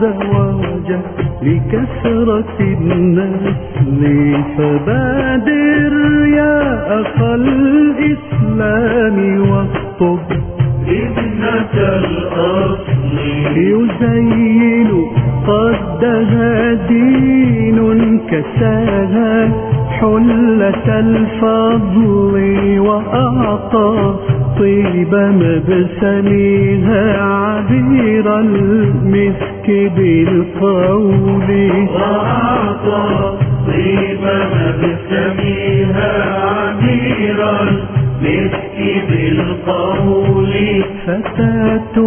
الزواج لكثرة النسل، فبادر يا أخا الإسلام واخطب ابنة الأصل، يزين قدها دين كساها حلة الفضل، وأعطى طيب مبسمها عبير المسك بالقول، وأعطى طيب مبسمها عبير المسك بالقول. فتاة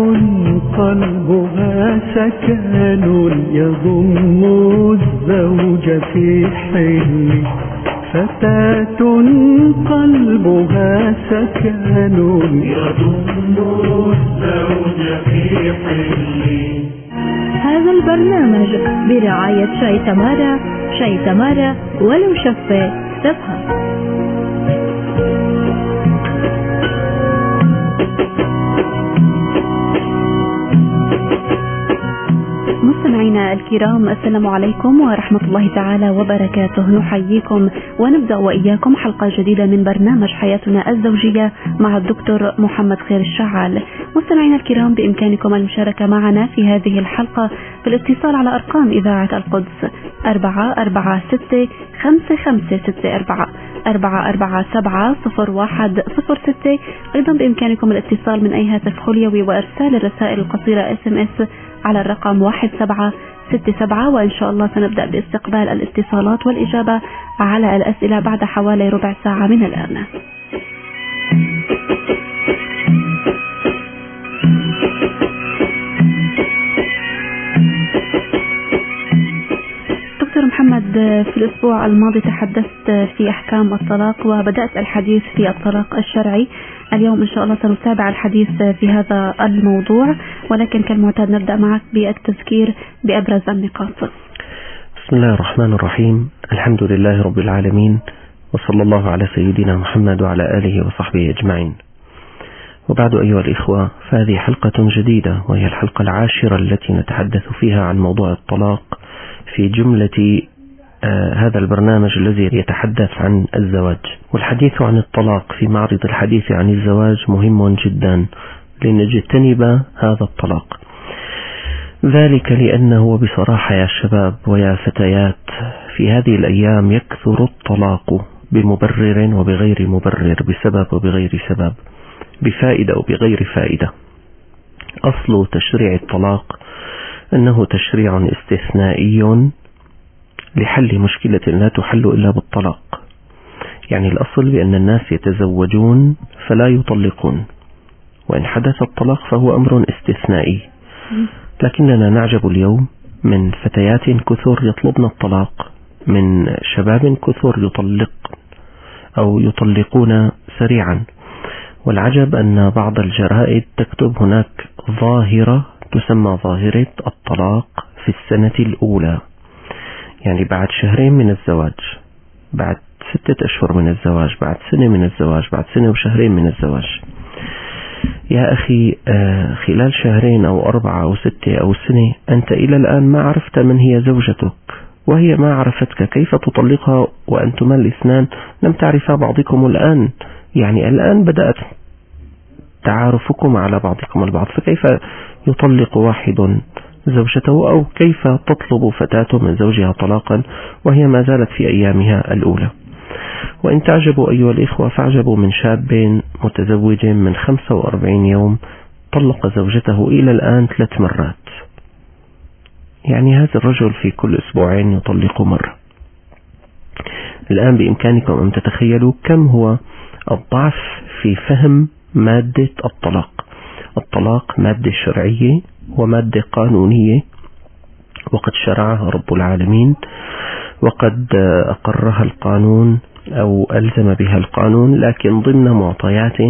قلبها سكن يضم الزوج في حل، فتاة قلبها سكن يضم الزوج في حل. هذا البرنامج برعاية شاي تمارا، شاي تمارا ولو شفة تفهم. مستمعينا الكرام، السلام عليكم ورحمة الله تعالى وبركاته. نحييكم ونبدأ وإياكم حلقة جديدة من برنامج حياتنا الزوجية مع الدكتور محمد خير الشعال. مستمعينا الكرام، بإمكانكم المشاركة معنا في هذه الحلقة بالاتصال على أرقام إذاعة القدس 446-5564 447-0106. أيضا بإمكانكم الاتصال من أي هاتف خليوي وإرسال الرسائل القصيرة SMS على الرقم 1767. وإن شاء الله سنبدأ باستقبال الاتصالات والإجابة على الأسئلة بعد حوالي ربع ساعة من الآن. دكتور محمد، في الأسبوع الماضي تحدثت في أحكام الطلاق وبدأت الحديث في الطلاق الشرعي. اليوم إن شاء الله سنتابع الحديث في هذا الموضوع، ولكن كالمعتاد نبدأ معك بالتذكير بأبرز النقاط. بسم الله الرحمن الرحيم. الحمد لله رب العالمين، وصلى الله على سيدنا محمد وعلى آله وصحبه أجمعين. وبعد أيها الإخوة، فهذه حلقة جديدة، وهي الحلقة 10 التي نتحدث فيها عن موضوع الطلاق في جملة هذا البرنامج الذي يتحدث عن الزواج. والحديث عن الطلاق في معرض الحديث عن الزواج مهم جدا لنجتنب هذا الطلاق، ذلك لأنه بصراحة يا شباب ويا فتيات في هذه الأيام يكثر الطلاق بمبرر وبغير مبرر، بسبب وبغير سبب، بفائدة وبغير فائدة. أصل تشريع الطلاق أنه تشريع استثنائي لحل مشكلة لا تحل إلا بالطلاق. يعني الأصل بأن الناس يتزوجون فلا يطلقون، وإن حدث الطلاق فهو أمر استثنائي. لكننا نعجب اليوم من فتيات كثر يطلبن الطلاق، من شباب كثر يطلق أو يطلقون سريعا. والعجب أن بعض الجرائد تكتب هناك ظاهرة تسمى ظاهرة الطلاق في السنة الأولى، يعني بعد 2 من الزواج، بعد 6 أشهر من الزواج، بعد 1 سنة من الزواج، بعد 1 و2 شهر من الزواج. يا أخي، خلال 2 أو 4 أو 6 أو سنة أنت إلى الآن ما عرفت من هي زوجتك، وهي ما عرفتك. كيف تطلقها وأنتما الاثنان لم تعرفا بعضكم الآن؟ يعني الآن بدأت تعارفكم على بعضكم البعض، فكيف يطلق واحد زوجته، أو كيف تطلب فتاة من زوجها طلاقا وهي ما زالت في أيامها الأولى؟ وإن تعجبوا أيها الإخوة فاعجبوا من شاب متزوج من 45 يوم طلق زوجته إلى الآن 3 مرات. يعني هذا الرجل في كل 2 أسبوع يطلق مرة. الآن بإمكانكم أن تتخيلوا كم هو الضعف في فهم مادة الطلاق. الطلاق مادة شرعية ومادة قانونية، وقد شرعها رب العالمين، وقد أقرها القانون أو ألزم بها القانون، لكن ضمن معطيات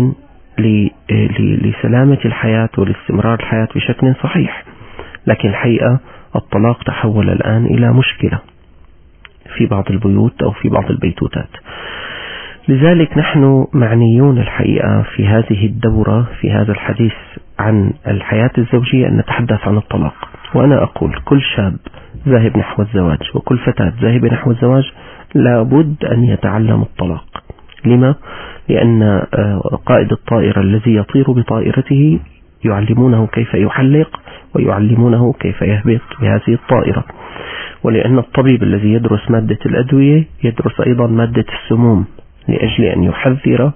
لسلامة الحياة ولاستمرار الحياة بشكل صحيح. لكن الحقيقة الطلاق تحول الآن إلى مشكلة في بعض البيوت أو في بعض البيتوتات. لذلك نحن معنيون الحقيقة في هذه الدورة، في هذا الحديث عن الحياة الزوجية، أن نتحدث عن الطلاق. وأنا أقول كل شاب ذاهب نحو الزواج وكل فتاة ذاهبة نحو الزواج لابد أن يتعلم الطلاق. لما؟ لأن قائد الطائرة الذي يطير بطائرته يعلمونه كيف يحلق ويعلمونه كيف يهبط بهذه الطائرة، ولأن الطبيب الذي يدرس مادة الأدوية يدرس أيضا مادة السموم لأجل أن يحذر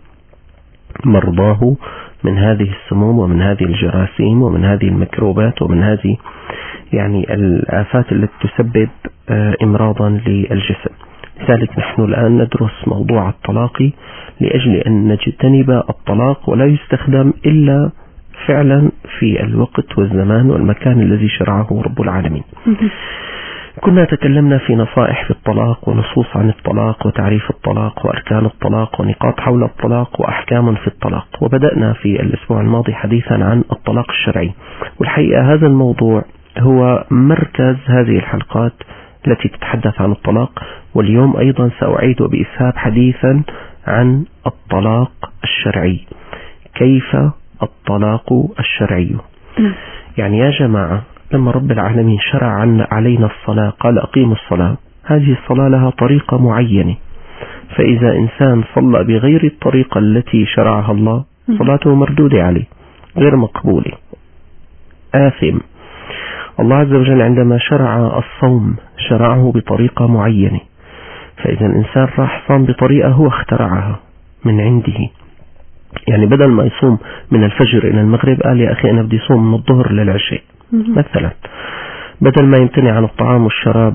مرضاه من هذه السموم ومن هذه الجراثيم ومن هذه الميكروبات ومن هذه يعني الآفات التي تسبب إمراضا للجسم. لذلك نحن الآن ندرس موضوع الطلاق لأجل أن نجتنب الطلاق ولا يستخدم إلا فعلا في الوقت والزمان والمكان الذي شرعه رب العالمين. كنا تكلمنا في نصائح في الطلاق ونصوص عن الطلاق وتعريف الطلاق وأركان الطلاق ونقاط حول الطلاق وأحكام في الطلاق، وبدأنا في الأسبوع الماضي حديثا عن الطلاق الشرعي، والحقيقة هذا الموضوع هو مركز هذه الحلقات التي تتحدث عن الطلاق. واليوم أيضا سأعيد بإسهاب حديثا عن الطلاق الشرعي. كيف الطلاق الشرعي؟ يعني يا جماعة لما رب العالمين شرع علينا الصلاة قال أقيموا الصلاة، هذه الصلاة لها طريقة معينة، فإذا إنسان صلى بغير الطريقة التي شرعها الله صلاته مردودة عليه غير مقبولة آثم. الله عز وجل عندما شرع الصوم شرعه بطريقة معينة، فإذا الإنسان راح صام بطريقة هو اخترعها من عنده، يعني بدل ما يصوم من الفجر إلى المغرب قال يا أخي أنا بدي صوم من الظهر للعشاء مثلا، بدل ما يمتنع عن الطعام والشراب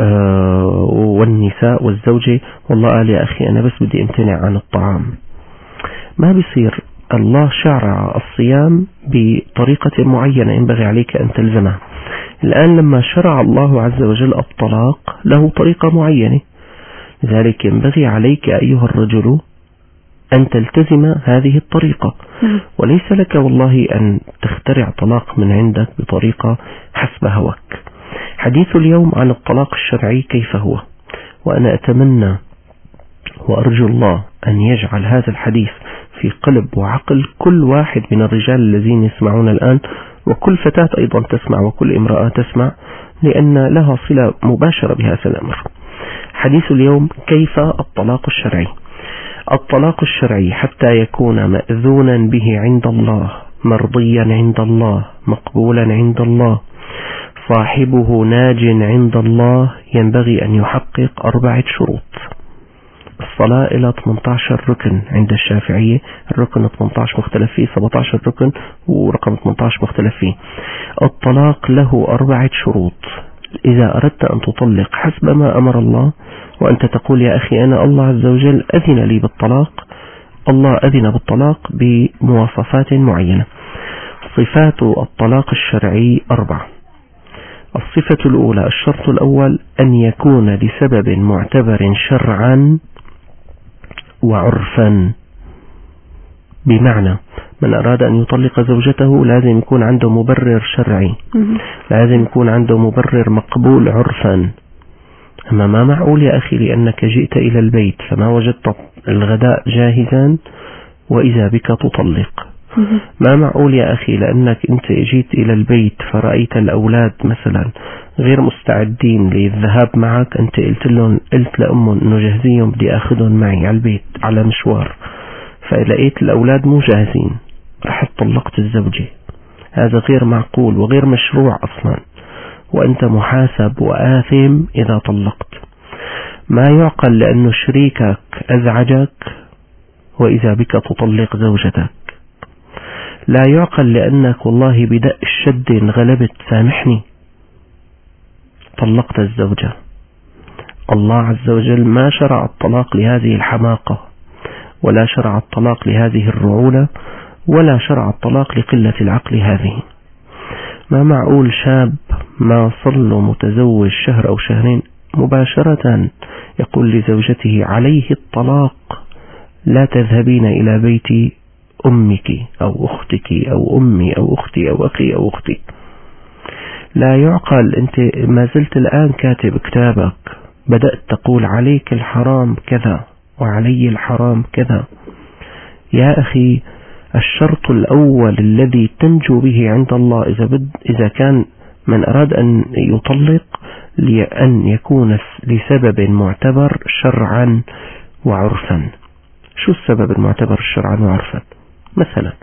والنساء والزوجة والله قال يا أخي أنا بس بدي امتنع عن الطعام. ما بيصير. الله شرع الصيام بطريقة معينة ينبغي عليك أن تلزمها. الآن لما شرع الله عز وجل الطلاق له طريقة معينة، لذلك ينبغي عليك أيها الرجل أن تلتزم هذه الطريقة، وليس لك والله أن تخترع طلاق من عندك بطريقة حسب هواك. حديث اليوم عن الطلاق الشرعي كيف هو، وأنا أتمنى وأرجو الله أن يجعل هذا الحديث في قلب وعقل كل واحد من الرجال الذين يسمعون الآن، وكل فتاة أيضا تسمع وكل امرأة تسمع، لأن لها صلة مباشرة بهذا الأمر. حديث اليوم كيف الطلاق الشرعي. الطلاق الشرعي حتى يكون مأذونا به عند الله، مرضيا عند الله، مقبولا عند الله، صاحبه ناج عند الله، ينبغي أن يحقق 4 شروط. الصلاة إلى 18 ركن عند الشافعية، الركن 18 مختلف فيه، 17 ركن ورقم 18 مختلف فيه. الطلاق له 4 شروط. إذا أردت أن تطلق حسب ما أمر الله، وأنت تقول يا أخي أنا الله عز وجل أذن لي بالطلاق، الله أذن بالطلاق بمواصفات معينة. صفات الطلاق الشرعي 4. الصفة الأولى، الشرط الأول أن يكون لسبب معتبر شرعا وعرفا، بمعنى من أراد أن يطلق زوجته لازم يكون عنده مبرر شرعي، لازم يكون عنده مبرر مقبول عرفا. أما ما معقول يا أخي لأنك جئت إلى البيت فما وجدت الغداء جاهزا وإذا بك تطلق. ما معقول يا أخي لأنك أنت جيت إلى البيت فرأيت الأولاد مثلا غير مستعدين للذهاب معك، أنت قلت لأمهم أنه جاهزين بدي أخذهم معي على البيت على مشوار، فلقيت الأولاد مو جاهزين رح طلقت الزوجة. هذا غير معقول وغير مشروع أصلا، وأنت محاسب وآثم إذا طلقت. ما يعقل لأنه شريكك أزعجك وإذا بك تطلق زوجتك. لا يعقل لأنك والله بدأ الشد انغلبت سامحني طلقت الزوجة. الله عز وجل ما شرع الطلاق لهذه الحماقة، ولا شرع الطلاق لهذه الرعونة، ولا شرع الطلاق لقلة العقل هذه. ما معقول شاب ما صل متزوج شهر أو شهرين مباشرة يقول لزوجته عليه الطلاق، لا تذهبين إلى بيت أمك أو أختك أو أمي أو أختي أو أخي أو أختي. لا يعقل. أنت ما زلت الآن كاتب كتابك، بدأت تقول عليك الحرام كذا وعلي الحرام كذا. يا أخي الشرط الأول الذي تنجو به عند الله إذا كان من أراد أن يطلق لأن يكون لسبب معتبر شرعا وعرفا. شو السبب المعتبر شرعا وعرفا؟ مثلا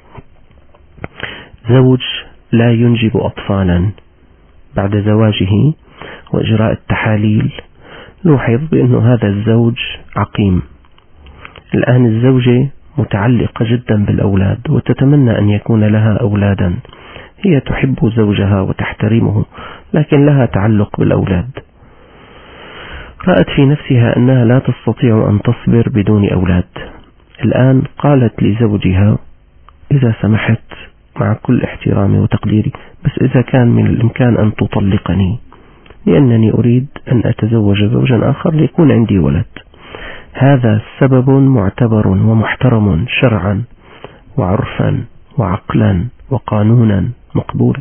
زوج لا ينجب أطفالا بعد زواجه وإجراء التحاليل، نلاحظ بأن هذا الزوج عقيم. الآن الزوجة متعلقة جدا بالأولاد وتتمنى أن يكون لها أولادا، هي تحب زوجها وتحترمه لكن لها تعلق بالأولاد. رأت في نفسها أنها لا تستطيع أن تصبر بدون أولاد. الآن قالت لزوجها إذا سمحت مع كل احترامي وتقديري بس إذا كان من الإمكان أن تطلقني لأنني أريد أن أتزوج زوجا آخر ليكون عندي ولد. هذا سبب معتبر ومحترم شرعا وعرفا وعقلا وقانونا مقبول.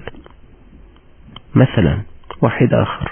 مثلا واحد آخر،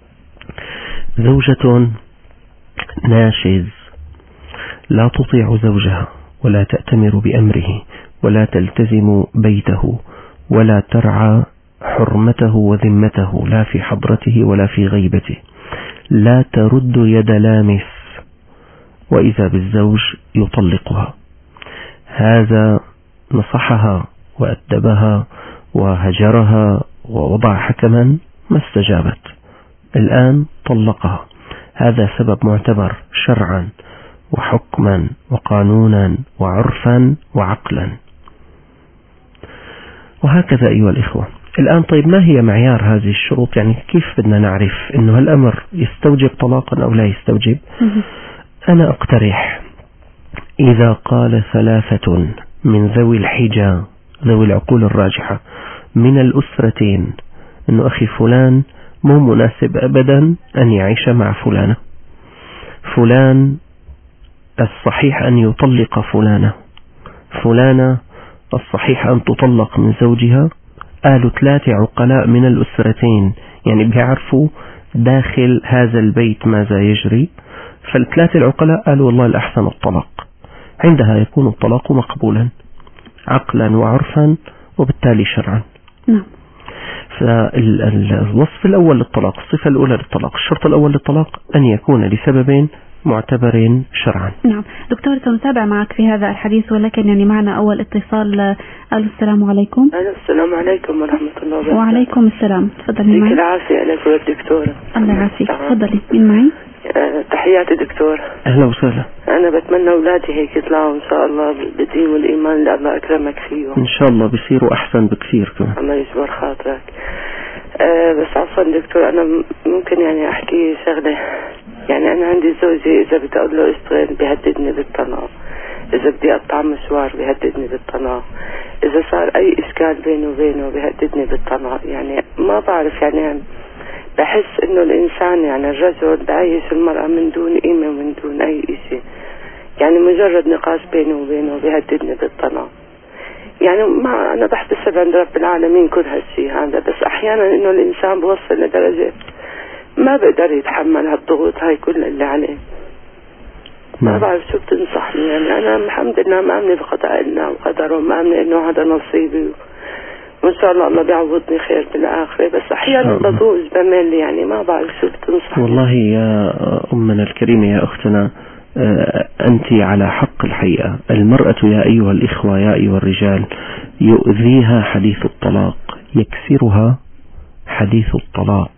زوجة ناشز لا تطيع زوجها ولا تأتمر بأمره ولا تلتزم بيته ولا ترعى حرمته وذمته لا في حضرته ولا في غيبته، لا ترد يد لامس، وإذا بالزوج يطلقها. هذا نصحها وأدبها وهجرها ووضع حكما ما استجابت، الآن طلقها. هذا سبب معتبر شرعا وحكما وقانونا وعرفا وعقلا. وهكذا أيها الإخوة. الآن طيب ما هي معيار هذه الشروط؟ يعني كيف بدنا نعرف أنه هالأمر يستوجب طلاقا أو لا يستوجب؟ أنا أقترح إذا قال 3 من ذوي الحجة ذوي العقول الراجحة من الأسرتين أنه أخي فلان مو مناسب أبدا أن يعيش مع فلانة، فلان الصحيح أن يطلق فلانة، فلانة الصحيح أن تطلق من زوجها، قالوا 3 عقلاء من الأسرتين يعني بيعرفوا داخل هذا البيت ماذا يجري، فال3 العقلاء قالوا والله الأحسن الطلاق. عندها يكون الطلاق مقبولا عقلا وعرفا وبالتالي شرعا. فالوصف الأول للطلاق، الصفة الأولى للطلاق، الشرط الأول للطلاق أن يكون لسبب معتبر شرعا. نعم دكتور، سنتابع معك في هذا الحديث، ولكن يعني معنا أول اتصال. السلام عليكم. السلام عليكم ورحمة الله وبركاته. وعليكم السلام، تفضلي معي. العافية لك والدكتورة. الله يعافيك، تفضلي. مين معي؟ تحياتي دكتور. أهلا وسهلا. أنا بتمنى أولادي هيك يطلعوا إن شاء الله بالدين والإيمان اللي الله أكرمك فيه. إن شاء الله بيصيروا أحسن بكثير كمان. الله يجبر خاطرك. بس عفوا دكتور، أنا ممكن يعني أحكي شغلة. يعني أنا عندي زوجي إذا بدي أقول له اشتغل بيهددني بالطلاق، إذا بدي أقطع مشوار بيهددني بالطلاق، إذا صار أي إشكال بيني وبينه بيهددني بالطلاق. يعني ما بعرف، يعني بحس إنه الإنسان يعني الرجل بعيش المرأة من دون قيمة ومن دون أي إشي. يعني مجرد نقاش بيني وبينه بيهددني بالطلاق. يعني ما أنا بحتسب عند رب العالمين كل هالشي هذا، بس أحيانا إنه الإنسان بوصل لدرجة ما بقدر يتحمل هالضغوط هاي كل اللي عليه. ما بعرف شو بتنصحني. يعني أنا الحمد لله مآمنة بقضاء الله وقدره، ومآمنة إنه هذا نصيبي، وإن شاء الله الله بيعوضني خير بالآخرة. بس أحيانا بضوج بمل، يعني ما بعرف شو بتنصحني. والله يا أمنا الكريمة يا أختنا، أنت على حق الحقيقة. المرأة يا أيها الإخوة يا أيها الرجال يؤذيها حديث الطلاق، يكسرها حديث الطلاق،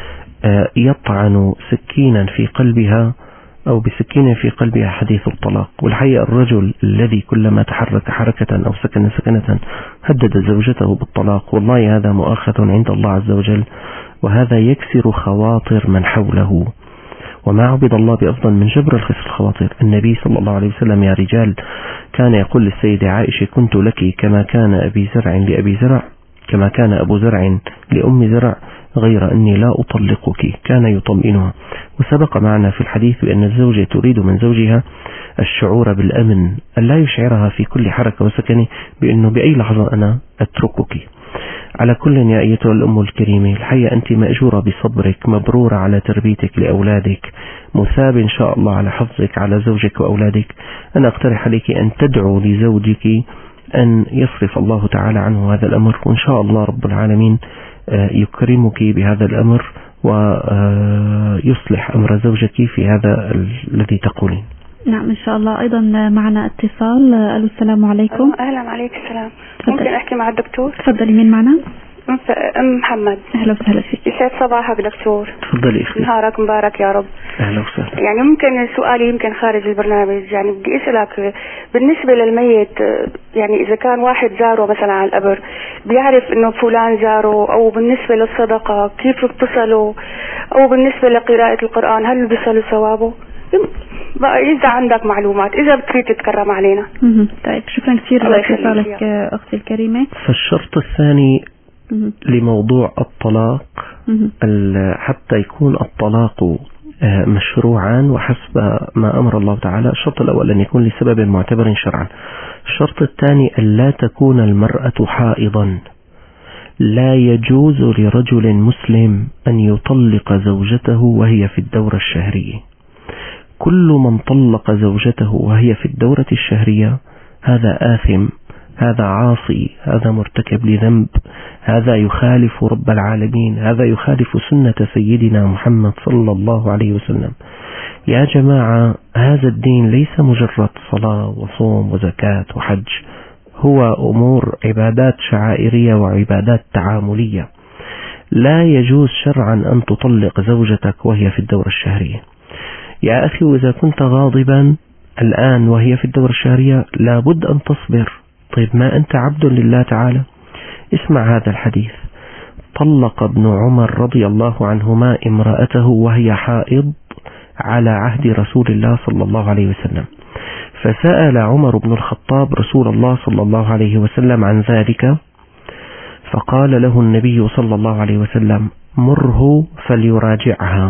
يطعن سكينا في قلبها أو بسكين في قلبها حديث الطلاق. والحقيقة الرجل الذي كلما تحرك حركة أو سكن سكنة هدد زوجته بالطلاق، والله هذا مؤاخذ عند الله عز وجل، وهذا يكسر خواطر من حوله. وما عبد الله بأفضل من جبر الخواطر. النبي صلى الله عليه وسلم يا رجال كان يقول للسيدة عائشة كنت لك كما كان أبي زرع لأبي زرع، كما كان أبو زرع لأم زرع، غير أني لا أطلقك. كان يطمئنها. وسبق معنا في الحديث بأن الزوجة تريد من زوجها الشعور بالأمن، أن لا يشعرها في كل حركة وسكن بأنه بأي لحظة أنا أتركك. على كل يا أيتها الأم الكريمة، الحقيقة أنت مأجورة بصبرك، مبرورة على تربيتك لأولادك، مثاب إن شاء الله على حفظك على زوجك وأولادك. أنا أقترح عليك أن تدعو لزوجك أن يصرف الله تعالى عنه هذا الأمر، وإن شاء الله رب العالمين يكرمك بهذا الأمر ويصلح أمر زوجك في هذا الذي تقولين. نعم إن شاء الله. أيضا معنا اتصال. ألو السلام عليكم. أهلا عليك السلام. ممكن أحكي مع الدكتور؟ تفضلي. مين معنا؟ أم محمد. أهلا وسهلا فيك. يسعد صباحك دكتور. تفضلي أختي. نهارك مبارك يا رب. أهلا وسهلا. يعني ممكن سؤالي يمكن خارج البرنامج، يعني بدي أسألك بالنسبة للميت، يعني إذا كان واحد زاره مثلا على القبر بيعرف إنه فلان زاره، أو بالنسبة للصدقة كيف بتصلوا، أو بالنسبة لقراءة القرآن هل بيصلوا ثوابه؟ بقى إذا عندك معلومات إذا بتريد تتكرم علينا. طيب شكرا كثير لاتصالك أختي الكريمة. فالشرط الثاني لموضوع الطلاق حتى يكون الطلاق مشروعا وحسب ما أمر الله تعالى، الشرط الأول أن يكون لسبب معتبر شرعا. الشرط الثاني أن لا تكون المرأة حائضا. لا يجوز لرجل مسلم أن يطلق زوجته وهي في الدورة الشهرية. كل من طلق زوجته وهي في الدورة الشهرية هذا آثم، هذا عاصي، هذا مرتكب لذنب، هذا يخالف رب العالمين، هذا يخالف سنة سيدنا محمد صلى الله عليه وسلم. يا جماعة هذا الدين ليس مجرد صلاة وصوم وزكاة وحج، هو أمور عبادات شعائرية وعبادات تعاملية. لا يجوز شرعا أن تطلق زوجتك وهي في الدورة الشهرية. يا أخي وإذا كنت غاضبا الآن وهي في الدورة الشهرية لابد أن تصبر. طيب ما أنت عبد لله تعالى؟ اسمع هذا الحديث. طلق ابن عمر رضي الله عنهما امرأته وهي حائض على عهد رسول الله صلى الله عليه وسلم، فسأل عمر بن الخطاب رسول الله صلى الله عليه وسلم عن ذلك، فقال له النبي صلى الله عليه وسلم: مره فليراجعها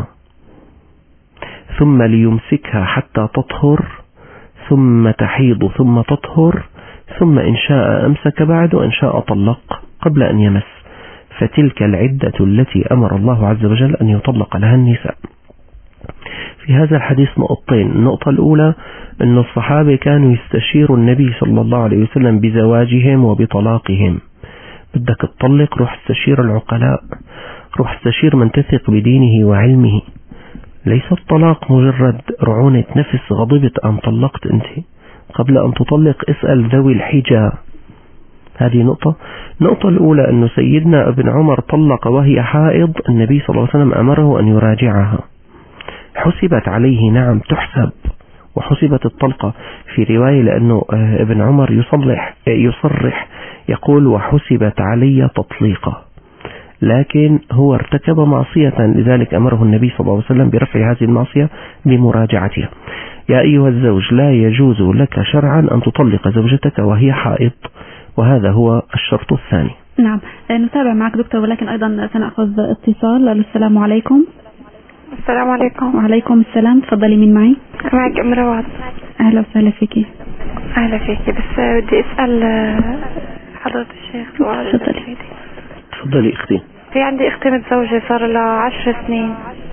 ثم ليمسكها حتى تطهر ثم تحيض ثم تطهر ثم إن شاء أمسك بعد وإن شاء طلق قبل أن يمس، فتلك العدة التي أمر الله عز وجل أن يطلق لها النساء. في هذا الحديث نقطتين. النقطة الأولى أن الصحابة كانوا يستشيروا النبي صلى الله عليه وسلم بزواجهم وبطلاقهم. بدك تطلق روح استشير العقلاء، روح استشير من تثق بدينه وعلمه. ليس الطلاق مجرد رعونة نفس، غضبت أن طلقت أنت، قبل أن تطلق اسأل ذوي الحجة. هذه نقطة. النقطة الأولى أن سيدنا ابن عمر طلق وهي حائض، النبي صلى الله عليه وسلم أمره أن يراجعها، حسبت عليه، نعم تحسب، وحسبت الطلقة في رواية، لأنه ابن عمر يصرح يقول: وحسبت علي تطليقة، لكن هو ارتكب معصية، لذلك أمره النبي صلى الله عليه وسلم برفع هذه المعصية بمراجعتها. يا أيها الزوج لا يجوز لك شرعا أن تطلق زوجتك وهي حائض، وهذا هو الشرط الثاني. نعم نتابع معك دكتور، ولكن أيضا سنأخذ اتصال. السلام عليكم. السلام عليكم. وعليكم السلام. تفضلي. مين معي؟ معك أم رواد. أهلا وسهلا فيكي. أهلا فيكي. بس بدي أسأل حضرة الشيخ سؤال. تفضلي أختي. في عندي أختي متزوجة صار لها 10 سنين،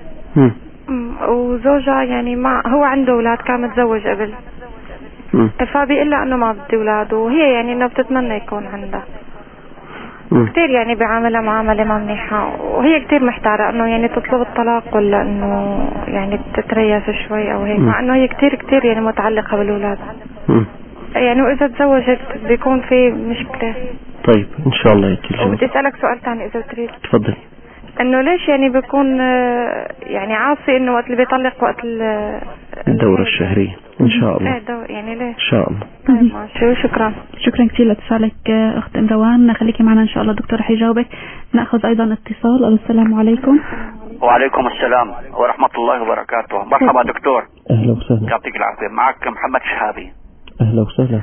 وزوجها يعني هو عنده أولاد، كان متزوج قبل، فبيقول لها انه ما بدي اولاد، وهي يعني انه بتتمنى يكون عندها. كتير يعني بيعاملها معاملة ما منيحة، وهي كتير محتارة انه يعني تطلب الطلاق ولا انه يعني تتريث شوي او هيك، مع انه هي كتير يعني متعلقة بالاولاد. يعني واذا تزوجت بيكون في مشكلة. طيب ان شاء الله يكفي. وبدي اسألك سؤال ثاني اذا تريد. تفضلي. انه ليش يعني بيكون يعني عاصي انه وقت اللي بيطلق وقت الدورة الشهرية ان شاء الله. يعني ليش؟ ان شاء الله. طيب ماشي. شكرا كثير لاتصالك اخت ام روان. خليكي معنا ان شاء الله، الدكتور حيجاوبك. ناخذ ايضا اتصال. السلام عليكم. وعليكم السلام ورحمة الله وبركاته. مرحبا دكتور. اهلا وسهلا. يعطيك العافية. معك محمد شهابي. اهلا وسهلا.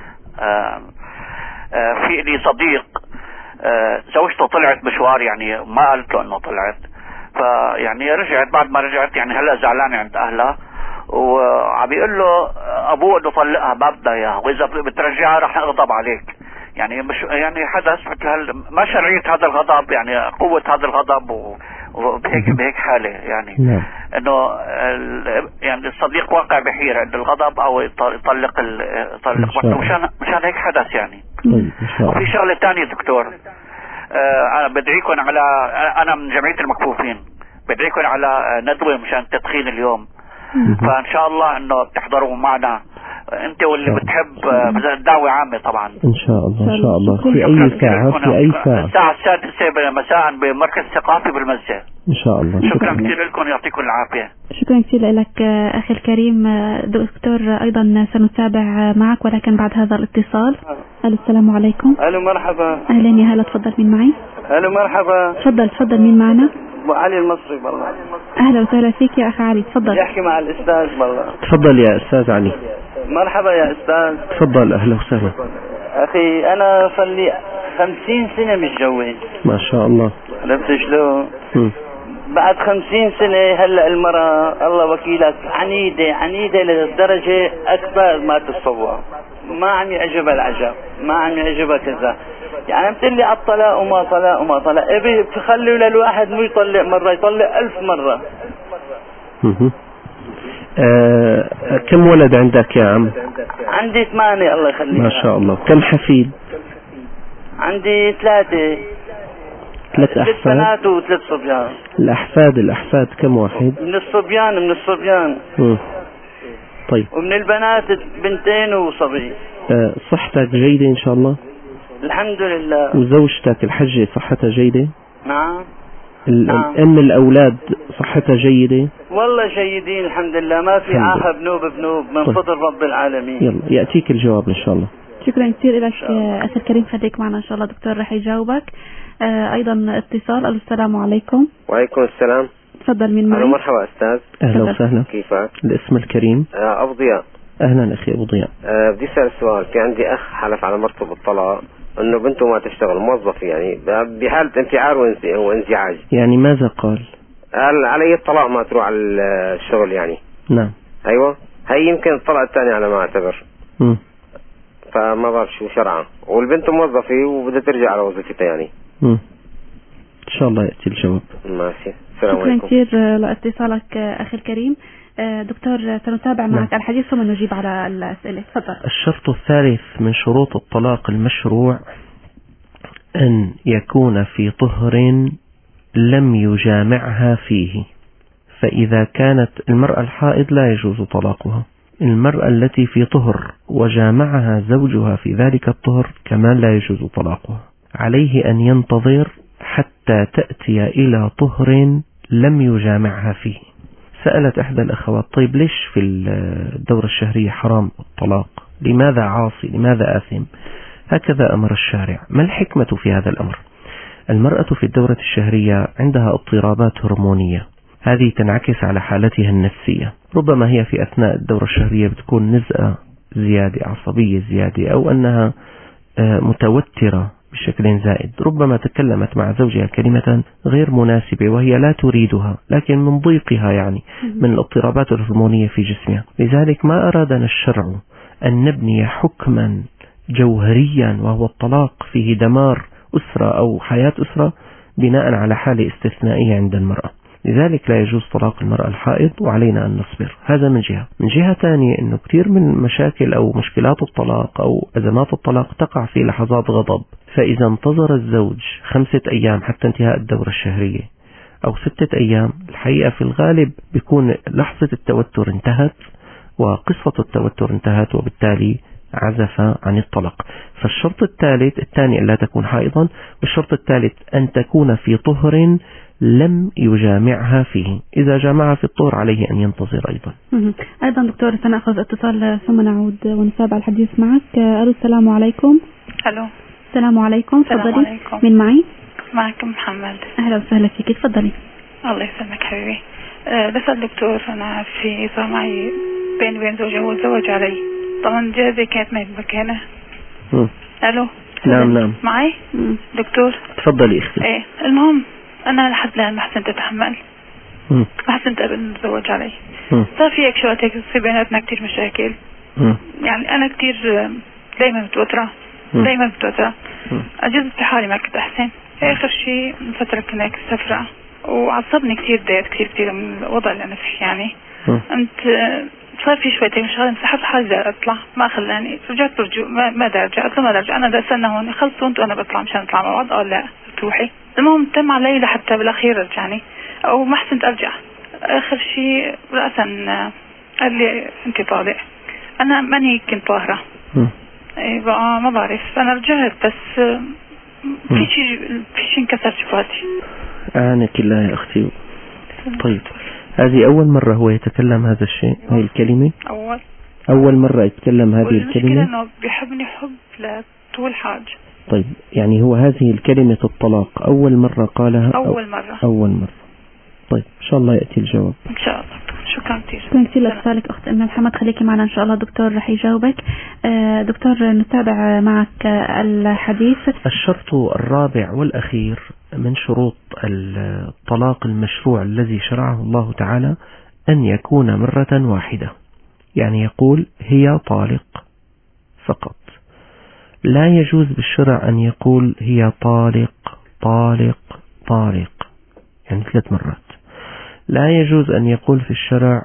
في لي صديق زوجته طلعت مشوار، يعني ما قالت له انه طلعت، فيعني رجعت، بعد ما رجعت يعني هلا زعلانه عند اهلها، وعم يقول له ابوه انه طلقها ما بدها اياها، واذا بترجعها رح اغضب عليك. يعني مش يعني حدث مثل ما شرعيه هذا الغضب، يعني قوه هذا الغضب، وبهيك حاله يعني انه يعني الصديق واقع بحيره انه الغضب او يطلق مشان هيك حدث يعني. طيب ان شاء الله. وفي شغله ثانيه دكتور، انا بدعيكم على، انا من جمعية المكفوفين، بدعيكم على ندوة مشان التدخين اليوم. فان شاء الله انه بتحضروا معنا انت واللي بتحب دعوة عامة طبعا ان شاء الله. ان شاء الله في اي ساعة، في اي ساعة، الساعة 6 مساء بمركز ثقافي بالمسجد ان شاء الله. شكرا كثير لكم، يعطيكم العافية. شكرا كثير لك اخي الكريم. دكتور ايضا سنتابع معك ولكن بعد هذا الاتصال. السلام عليكم. الو مرحبا. اهلا يا هلا، تفضل مين معي؟ الو مرحبا. تفضل مين معنا؟ ابو علي المصري بالله. اهلا وسهلا فيك يا اخ علي، تفضل. يحكي مع الاستاذ بالله. تفضل يا استاذ علي. مرحبا يا استاذ. تفضل اهلا وسهلا. اخي انا صار لي 50 سنة متجوز. ما شاء الله. عرفت شلون؟ بعد 50 سنة هلا المرأة الله وكيلك عنيدة للدرجة اكبر ما تتصور. ما عم يعجبها العجب، ما عم يعجبها كذا. يعني بتقلي على الطلاق وما طلاق ابي بتخلي للواحد مو يطلق مرة، يطلق 1000 مرة. كم ولد عندك يا عم؟ عندي 8 الله يخليك. ما شاء الله. كم حفيد؟ عندي 3 أحفاد؟ 3 بنات و3 صبيان. الأحفاد كم واحد؟ من الصبيان. طيب. ومن البنات 2 وصبي. صحتك جيدة إن شاء الله؟ الحمد لله. وزوجتك الحجة صحتها جيدة؟ نعم. أم الأولاد صحتها جيدة؟ والله جيدين الحمد لله، ما في عاهة بنوب من فضل رب العالمين. يلا يأتيك الجواب إن شاء الله. شكرا كثير لك أخي الكريم، خليك معنا إن شاء الله دكتور رح يجاوبك. أيضا اتصال. السلام عليكم. وعليكم السلام. تفضل مين معي؟ مرحبا أستاذ. أهلا وسهلا. كيفك؟ الاسم الكريم؟ أبو ضياء. أهلا أخي أبو ضياء. بدي أسأل سؤال. في عندي أخ حلف على مرته بالطلاق انه بنته ما تشتغل، موظف يعني بحالة انتعار وانزعاج. يعني ماذا قال؟ قال علي الطلاق ما تروح على الشغل يعني. نعم. ايوه، هي يمكن الطلاق الثاني على ما اعتبر. فما بعرف شو شرعا، والبنت موظفة وبدها ترجع على وظيفتها يعني. ان شاء الله يأتي الجواب. ماشي. السلام عليكم. شكرا كثير لاتصالك اخي الكريم. دكتور سنتابع معك الحديث ثم نجيب على الأسئلة. تفضل. الشرط الثالث من شروط الطلاق المشروع أن يكون في طهر لم يجامعها فيه. فإذا كانت المرأة الحائض لا يجوز طلاقها. المرأة التي في طهر وجامعها زوجها في ذلك الطهر كمان لا يجوز طلاقها. عليه أن ينتظر حتى تأتي إلى طهر لم يجامعها فيه. سألت إحدى الأخوات: طيب ليش في الدورة الشهرية حرام الطلاق؟ لماذا عاصي؟ لماذا آثم؟ هكذا أمر الشارع. ما الحكمة في هذا الأمر؟ المرأة في الدورة الشهرية عندها اضطرابات هرمونية، هذه تنعكس على حالتها النفسية. ربما هي في أثناء الدورة الشهرية بتكون نزقة زيادة، عصبية زيادة، أو أنها متوترة بشكل زائد. ربما تكلمت مع زوجها كلمة غير مناسبة وهي لا تريدها، لكن من ضيقها يعني من الاضطرابات الهرمونية في جسمها. لذلك ما أرادنا الشرع أن نبني حكما جوهريا وهو الطلاق فيه دمار أسرة أو حياة أسرة بناء على حالة استثنائية عند المرأة. لذلك لا يجوز طلاق المرأة الحائض، وعلينا أن نصبر. هذا من جهة. من جهة ثانية أنه كثير من مشاكل أو مشكلات الطلاق أو أزمات الطلاق تقع في لحظات غضب. فإذا انتظر الزوج 5 أيام حتى انتهاء الدورة الشهرية أو 6 أيام، الحقيقة في الغالب بيكون لحظة التوتر انتهت وقصة التوتر انتهت، وبالتالي عزف عن الطلاق. فالشرط الثاني أن لا تكون حائضا، والشرط الثالث أن تكون في طهر لم يجامعها فيه. إذا جامعها في الطهر عليه أن ينتظر أيضا. أيضا دكتور سنأخذ اتصال ثم نعود ونتابع الحديث معك. السلام عليكم. ألو. السلام عليكم. تفضلي. من معي؟ معك محمد. أهلا وسهلا فيك. تفضلي. الله يسلمك حبيبي. بسأل دكتور، أنا صار معي بيني وبين زوجي، هو تزوج علي. طبعا جازي كانت ما مكانه. ألو. نعم. معي دكتور. تفضلي اختي. ايه المهم انا لحد الان ما حسنت اتحمل، ما حسنت ابدا اتزوج علي. صار في هيك شغلات هيك في بيناتنا كثير مشاكل. يعني انا كثير دايما متوتره. اجازت في حالي ما كنت احسن. اخر شيء من فتره كنا هيك سفره وعصبني كثير، ضايقت كثير من الوضع اللي انا فيه. يعني انت صار في شوية مشغلة، انسحبت حاجة اطلع ما خلاني، رجعت برجوع ما بدي ارجع، قلت له ما بدي ارجع، انا بدي استنى هون خلصوا انتوا وانا بطلع مشان نطلع مع بعض. قال لا تروحي. المهم تم علي لحتى بالاخير رجعني او ما حسنت ارجع. اخر شيء رأسا قال لي انت طالق. انا ماني كنت طاهرة. ايه بقى ما بعرف، انا رجعت بس في شيء انكسر شفاتي. أعانك الله يا أختي. طيب هذه أول مرة هو يتكلم هذا الشيء، هذه الكلمة أول مرة يتكلم هذه الكلمة. المشكلة أنه بيحبني حب لطول حاج. طيب يعني هو هذه الكلمة الطلاق أول مرة قالها؟ أول مرة. طيب إن شاء الله يأتي الجواب إن شاء الله. شكرا كثير لسؤالك أخت أم محمد. خليكي معنا إن شاء الله، دكتور رح يجاوبك. دكتور نتابع معك الحديث. الشرط الرابع والأخير من شروط الطلاق المشروع الذي شرعه الله تعالى أن يكون مرة واحدة، يعني يقول هي طالق فقط. لا يجوز بالشرع أن يقول هي طالق طالق طالق، يعني 3 مرات. لا يجوز أن يقول في الشرع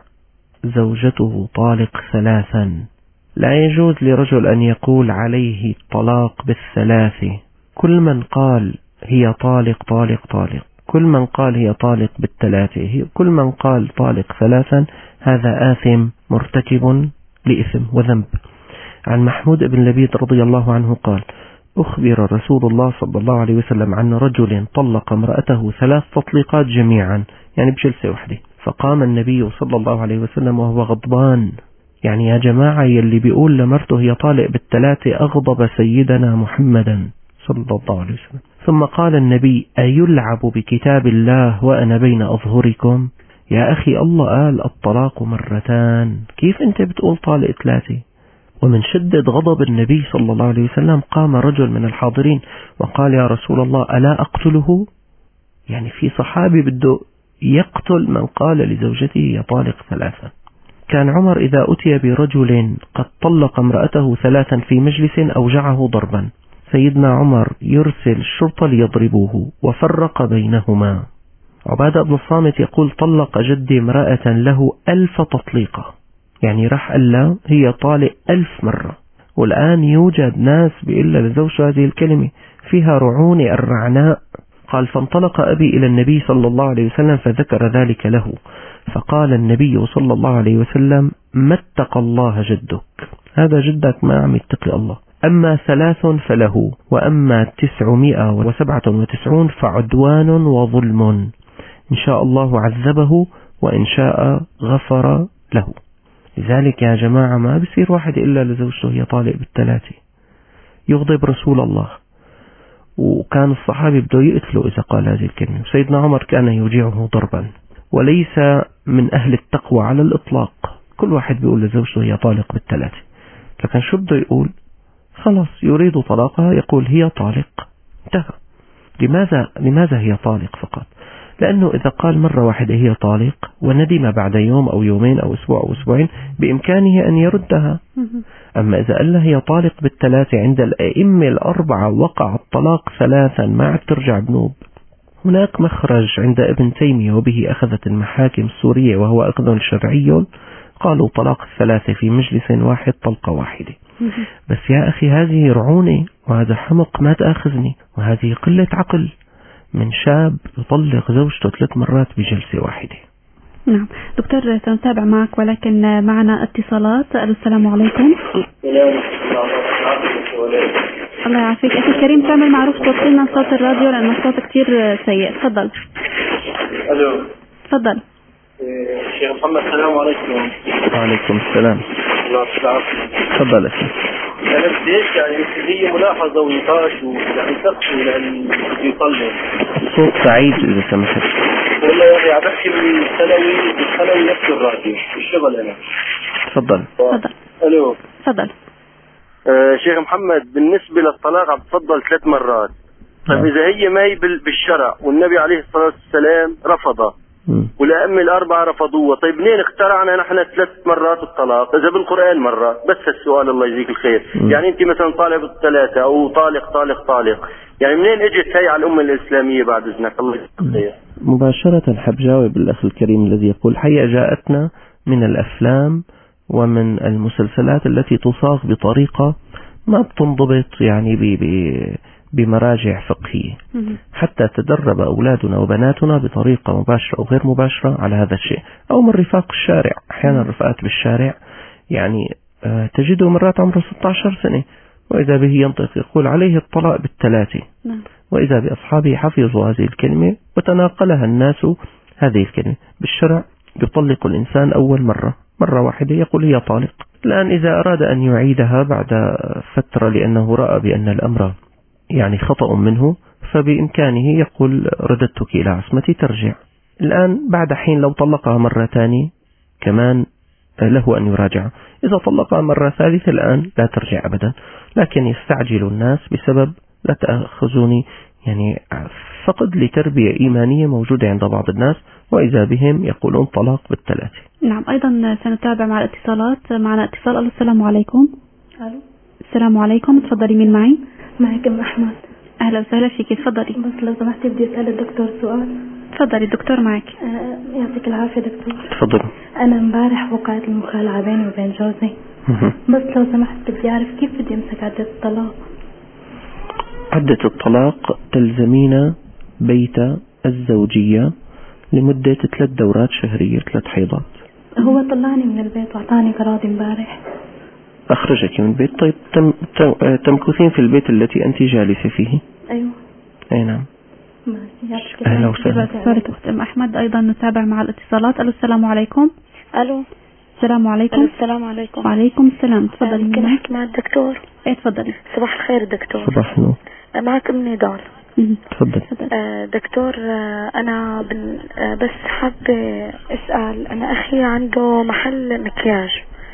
زوجته طالق 3. لا يجوز لرجل أن يقول عليه الطلاق بال3. كل من قال هي طالق طالق طالق، كل من قال هي طالق بال3، كل من قال طالق 3 هذا آثم مرتكب لإثم وذنب. عن محمود بن لبيد رضي الله عنه قال: أخبر رسول الله صلى الله عليه وسلم عن رجل طلق امرأته 3 تطليقات جميعا، يعني بجلسة واحدة. فقام النبي صلى الله عليه وسلم وهو غضبان، يعني يا جماعة يلي بيقول لمرته هي طالق بال3 أغضب سيدنا محمدا صلى الله عليه وسلم. ثم قال النبي: أيلعب بكتاب الله وأنا بين أظهركم؟ يا أخي الله قال الطلاق 2 كيف أنت بتقول طالق 3؟ ومن شدة غضب النبي صلى الله عليه وسلم قام رجل من الحاضرين وقال: يا رسول الله ألا أقتله؟ يعني في صحابي بده يقتل من قال لزوجته هي طالق 3. كان عمر إذا أتي برجل قد طلق امرأته 3 في مجلس أوجعه ضربا، سيدنا عمر يرسل الشرطة ليضربوه وفرق بينهما. عبادة بن الصامت يقول: طلق جدي امرأة له 1000 تطليقة، يعني راح قال له هي طالق 1000 مرة. والآن يوجد ناس بيقول لزوجته هذه الكلمة فيها رعونة الرعناء. قال: فانطلق أبي إلى النبي صلى الله عليه وسلم فذكر ذلك له، فقال النبي صلى الله عليه وسلم: ما اتقى الله جدك، هذا جدك ما عم يتقي الله. أما 3 فله، وأما 997 فعدوان وظلم، إن شاء الله عذبه وإن شاء غفر له. لذلك يا جماعة ما بصير واحد إلا لزوجته هي طالق بال3، يغضب رسول الله. وكان الصحابي بده يقتلوا إذا قال هذه الكلمة، وسيدنا عمر كان يوجعه ضربا. وليس من أهل التقوى على الإطلاق كل واحد بيقول لزوجته هي طالق بال3، لكن شو بده يقول؟ خلاص يريد طلاقها يقول هي طالق، انتهى. لماذا هي طالق فقط؟ لأنه إذا قال مرة واحدة هي طالق وندم بعد يوم أو يومين أو أسبوع أو أسبوعين بإمكانه أن يردها. أما إذا قال هي طالق بال3 عند الأئمة 4 وقع الطلاق 3 ما عاد ترجع بنوب. هناك مخرج عند ابن تيمية وبه أخذت المحاكم السورية وهو أخذ شرعي، قالوا طلاق 3 في مجلس واحد طلقة واحدة. بس يا أخي هذه رعونة وهذا حمق ما تأخذني، وهذه قلة عقل من شاب يطلق زوجته 3 مرات بجلسة واحدة. نعم دكتور سنتابع معك ولكن معنا اتصالات. السلام عليكم. الله يعافيك أخي الكريم، تعمل معروف توطي لنا صوت الراديو لأن الصوت كتير سيء. تفضل. ألو. تفضل. شيخ محمد السلام عليكم. وعليكم السلام. الله يسلمك. تفضل أخي. أنا بدي يعني هي ملاحظة ونقاش ويعني تقصي لأن يطلق. صوت سعيد إذا سمحت. والله يعني عم بحكي بالخلوي نفس الراديو بالشغل أنا. تفضل. ألو. تفضل. شيخ محمد بالنسبة للطلاق عم تفضل 3 مرات. طيب إذا هي ما هي بالشرع والنبي عليه الصلاة والسلام رفضها والأئمة 4 رفضوها، طيب منين اخترعنا نحن 3 مرات الطلاق إذا بالقرآن مرة؟ بس السؤال الله يجزيك الخير. يعني أنت مثلا طالق ب3 أو طالق طالق طالق، يعني منين اجت هي على الأمة الإسلامية بعد إذنك؟ الله يجزيك الخير. مباشرة حب جاوب الأخ الكريم الذي يقول حقيقة جاءتنا من الأفلام ومن المسلسلات التي تصاغ بطريقة ما بتنضبط يعني بمراجع فقهية، حتى تدرب أولادنا وبناتنا بطريقة مباشرة أو غير مباشرة على هذا الشيء، أو من رفاق الشارع. أحيانا رفقات بالشارع يعني تجده مرات عمره 16 سنة وإذا به ينطق يقول عليه الطلاق بالثلاثة، وإذا بأصحابه حفظوا هذه الكلمة وتناقلها الناس هذه الكلمة. بالشرع يطلق الإنسان أول مرة واحدة يقول هي طالق. الآن إذا أراد أن يعيدها بعد فترة لأنه رأى بأن الأمر يعني خطأ منه، فبإمكانه يقول رددتك إلى عصمتي ترجع. الآن بعد حين لو طلقها مرة ثانية كمان له أن يراجع. إذا طلقها مرة ثالثة الآن لا ترجع أبدا، لكن يستعجل الناس بسبب لا تأخذوني يعني فقد لتربية إيمانية موجودة عند بعض الناس، وإذا بهم يقولون طلاق بالثلاثة. نعم، أيضا سنتابع مع الاتصالات. معنا اتصال. السلام عليكم. ألو. السلام عليكم، تفضلي. مين معي؟ معك أم أحمد. أهلا وسهلا فيك، تفضلي. بس لو سمحتي بدي أسأل الدكتور سؤال. تفضلي الدكتور معك. يعطيك العافية دكتور. تفضلي. أنا امبارح وقعت المخالعة بيني وبين جوزي، بس لو سمحت بدي أعرف كيف بدي أمسك عدة الطلاق. عدة الطلاق تلزمين بيت الزوجية لمدة 3 دورات شهرية، 3 حيضات. هو طلعني من البيت وأعطاني قراضي امبارح. أخرجك من البيت؟ طيب تمكثين في البيت التي أنت جالسة فيه؟ أيوة. أي نعم. أهلا وسهلا. أخت أم أحمد. أيضا نتابع مع الاتصالات. السلام عليكم. ألو. السلام عليكم. السلام عليكم. وعليكم السلام. تفضلي. ممكن أحكي مع الدكتور؟ إيه تفضلي. صباح الخير دكتور. صباح النور. معك أم نضال. تفضل. دكتور أنا بس حابة أسأل. أنا أخي عنده محل مكياج،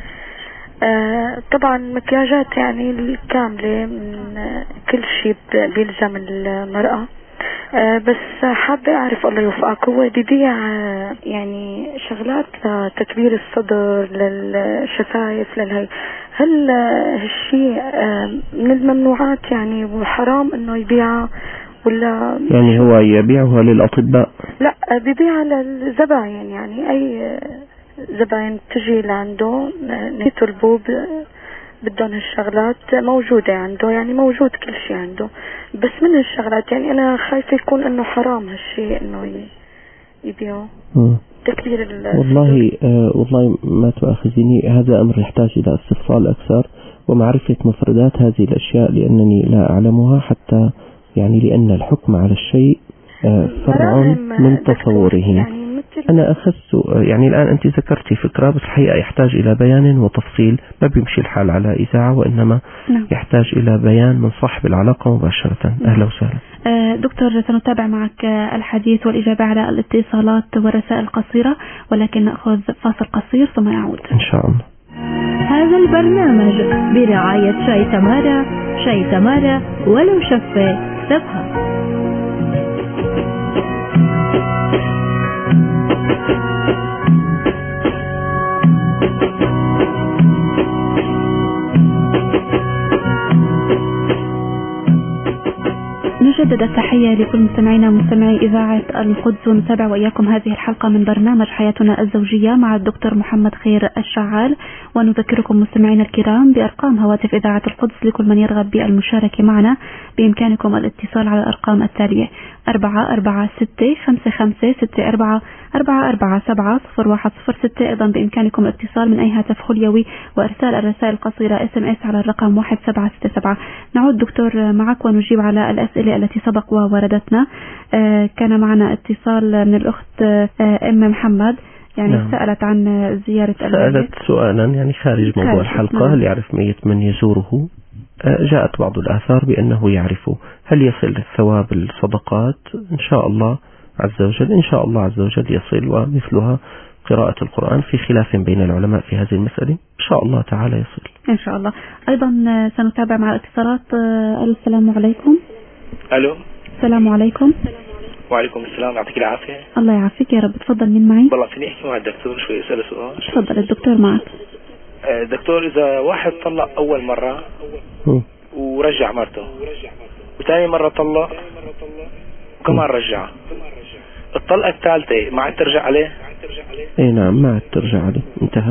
طبعا مكياجات يعني الكاملة من كل شيء بيلزم المرأة، بس حابة أعرف الله يوفقك، هو بيبيع يعني شغلات لتكبير الصدر للشفايف للهي. هل هالشيء من الممنوعات يعني وحرام انه يبيعها ولا يعني هو يبيعها للأطباء؟ لا، بيبيعها للزباين، يعني أي زباين تجي لعنده يطلبوا بدهم هالشغلات موجودة عنده، يعني موجود كل شيء عنده، بس من هالشغلات يعني أنا خايفة يكون إنه حرام هالشيء إنه يبيعه تكبير والله ما تؤاخذيني، هذا أمر يحتاج إلى استفصال أكثر ومعرفة مفردات هذه الأشياء، لأنني لا أعلمها، حتى يعني لأن الحكم على الشيء فرع من تصوره. أنا أخذت يعني الآن أنت ذكرتي فكرة، بس الحقيقة يحتاج إلى بيان وتفصيل، ما بيمشي الحال على إذاعة، وإنما يحتاج إلى بيان من صاحب العلاقة مباشرة. أهلا وسهلا. دكتور، سنتابع معك الحديث والإجابة على الاتصالات والرسائل القصيرة، ولكن نأخذ فاصل قصير ثم نعود إن شاء الله. هذا البرنامج برعاية شاي تمارا. شاي تمارا ولو شفة سبها. نجدد التحية لكل مستمعينا مستمعي إذاعة القدس، ونتابع وإياكم هذه الحلقة من برنامج حياتنا الزوجية مع الدكتور محمد خير الشعال. ونذكركم مستمعينا الكرام بأرقام هواتف إذاعة القدس لكل من يرغب بالمشاركة معنا. بإمكانكم الاتصال على الأرقام التالية: 446-55-64-44-7-0106. أيضا بإمكانكم الاتصال من أي هاتف خليوي وإرسال الرسائل القصيرة SMS على الرقم 1767. نعود دكتور معك ونجيب على الأسئلة التي سبق ووردتنا. كان معنا اتصال من الأخت أم محمد، يعني نعم. سألت عن زيارة سألت سؤالا يعني خارج موضوع الحلقة. نعم. ليعرف ميت من يزوره. جاءت بعض الآثار بأنه يعرف هل يصل ثواب الصدقات. إن شاء الله عز وجل، إن شاء الله عز وجل يصل، ومثلها قراءة القرآن في خلاف بين العلماء في هذه المسألة، إن شاء الله تعالى يصل إن شاء الله. أيضا سنتابع مع الاتصالات. السلام عليكم. ألو. السلام عليكم. وعليكم السلام، يعطيك العافية. الله يعافيك يا رب. تفضل. من معي؟ والله فيني أحكي مع الدكتور شوي، أسأله سؤال؟ تفضل الدكتور معك. دكتور، إذا واحد طلق أول مرة ورجع مرته، وثاني مرة طلق وكمان رجع، الطلقة الثالثة ما عاد ترجع عليه؟ اي نعم، ما عاد ترجع عليه، انتهى.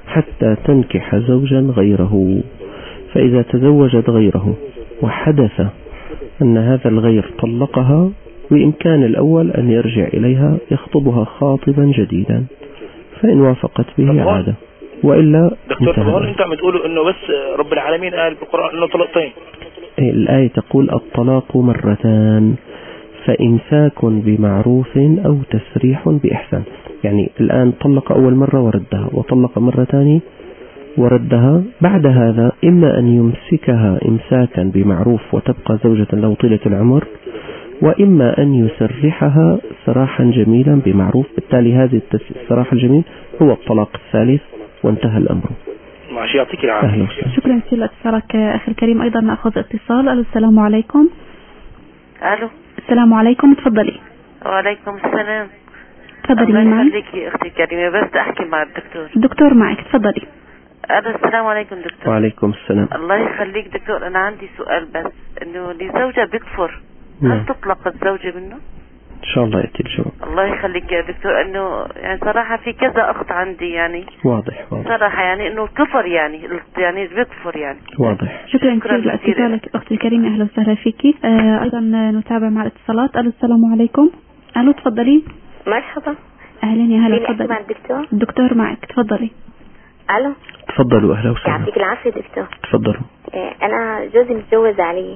حتى تنكح زوجا غيره. فإذا تزوجت غيره وحدث أن هذا الغير طلقها، بإمكان الأول أن يرجع إليها يخطبها خاطبا جديدا، فإن وافقت به عادة، وإلا دكتور أنت عم تقولوا إنه بس رب العالمين قال بالقرآن إنه طلقتين. الآية تقول الطلاق مرتان، فإمساك بمعروف أو تسريح بإحسان. يعني الآن طلق أول مرة وردها، وطلق مرة ثانية وردها. بعد هذا إما أن يمسكها إمساكا بمعروف وتبقى زوجة له طيلة العمر، وإما أن يسرحها سراحا جميلا بمعروف. بالتالي هذا السراح الجميل هو الطلاق الثالث وانتهى الأمر. ماشي، يعطيك العافية. شكرا لاتصالك أخي الكريم. أيضا نأخذ اتصال. السلام عليكم. ألو. السلام عليكم، تفضلي. وعليكم السلام. تفضلي. الله يخليكي أختي الكريمة، بس أحكي مع الدكتور. الدكتور معك، تفضلي. السلام عليكم دكتور. وعليكم السلام. الله يخليك دكتور، أنا عندي سؤال بس، إنه لزوجة بيكفر هل تطلق الزوجة منه؟ إن شاء الله يأتي الجواب. الله يخليك يا دكتور، إنه يعني صراحة في كذا أخت عندي يعني واضح صراحة يعني إنه كفر يعني بيكفر يعني. واضح. شكرا كثير لاتصالك أختي الكريمة، أهلا وسهلا فيكي. أيضا نتابع مع الاتصالات. السلام عليكم. ألو تفضلي. مرحبا. أهلا يا هلا، تفضلي. مع الدكتور. الدكتور معك، تفضلي. ألو. تفضلوا. أهلا وسهلا. يعطيك العافية دكتور. تفضلوا. أنا جوزي متجوز علي.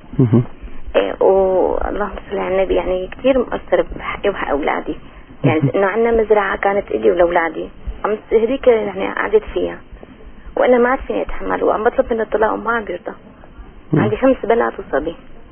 واللهم صل على النبي، يعني كثير مؤثر بحقي وحق أولادي. يعني إنه عندنا مزرعة كانت إلي ولأولادي، هذيك يعني قعدت فيها، وأنا ما عاد فيني أتحمل، وعم بطلب منه الطلاق وما عم بيرضى. عندي 5 بنات وصبي.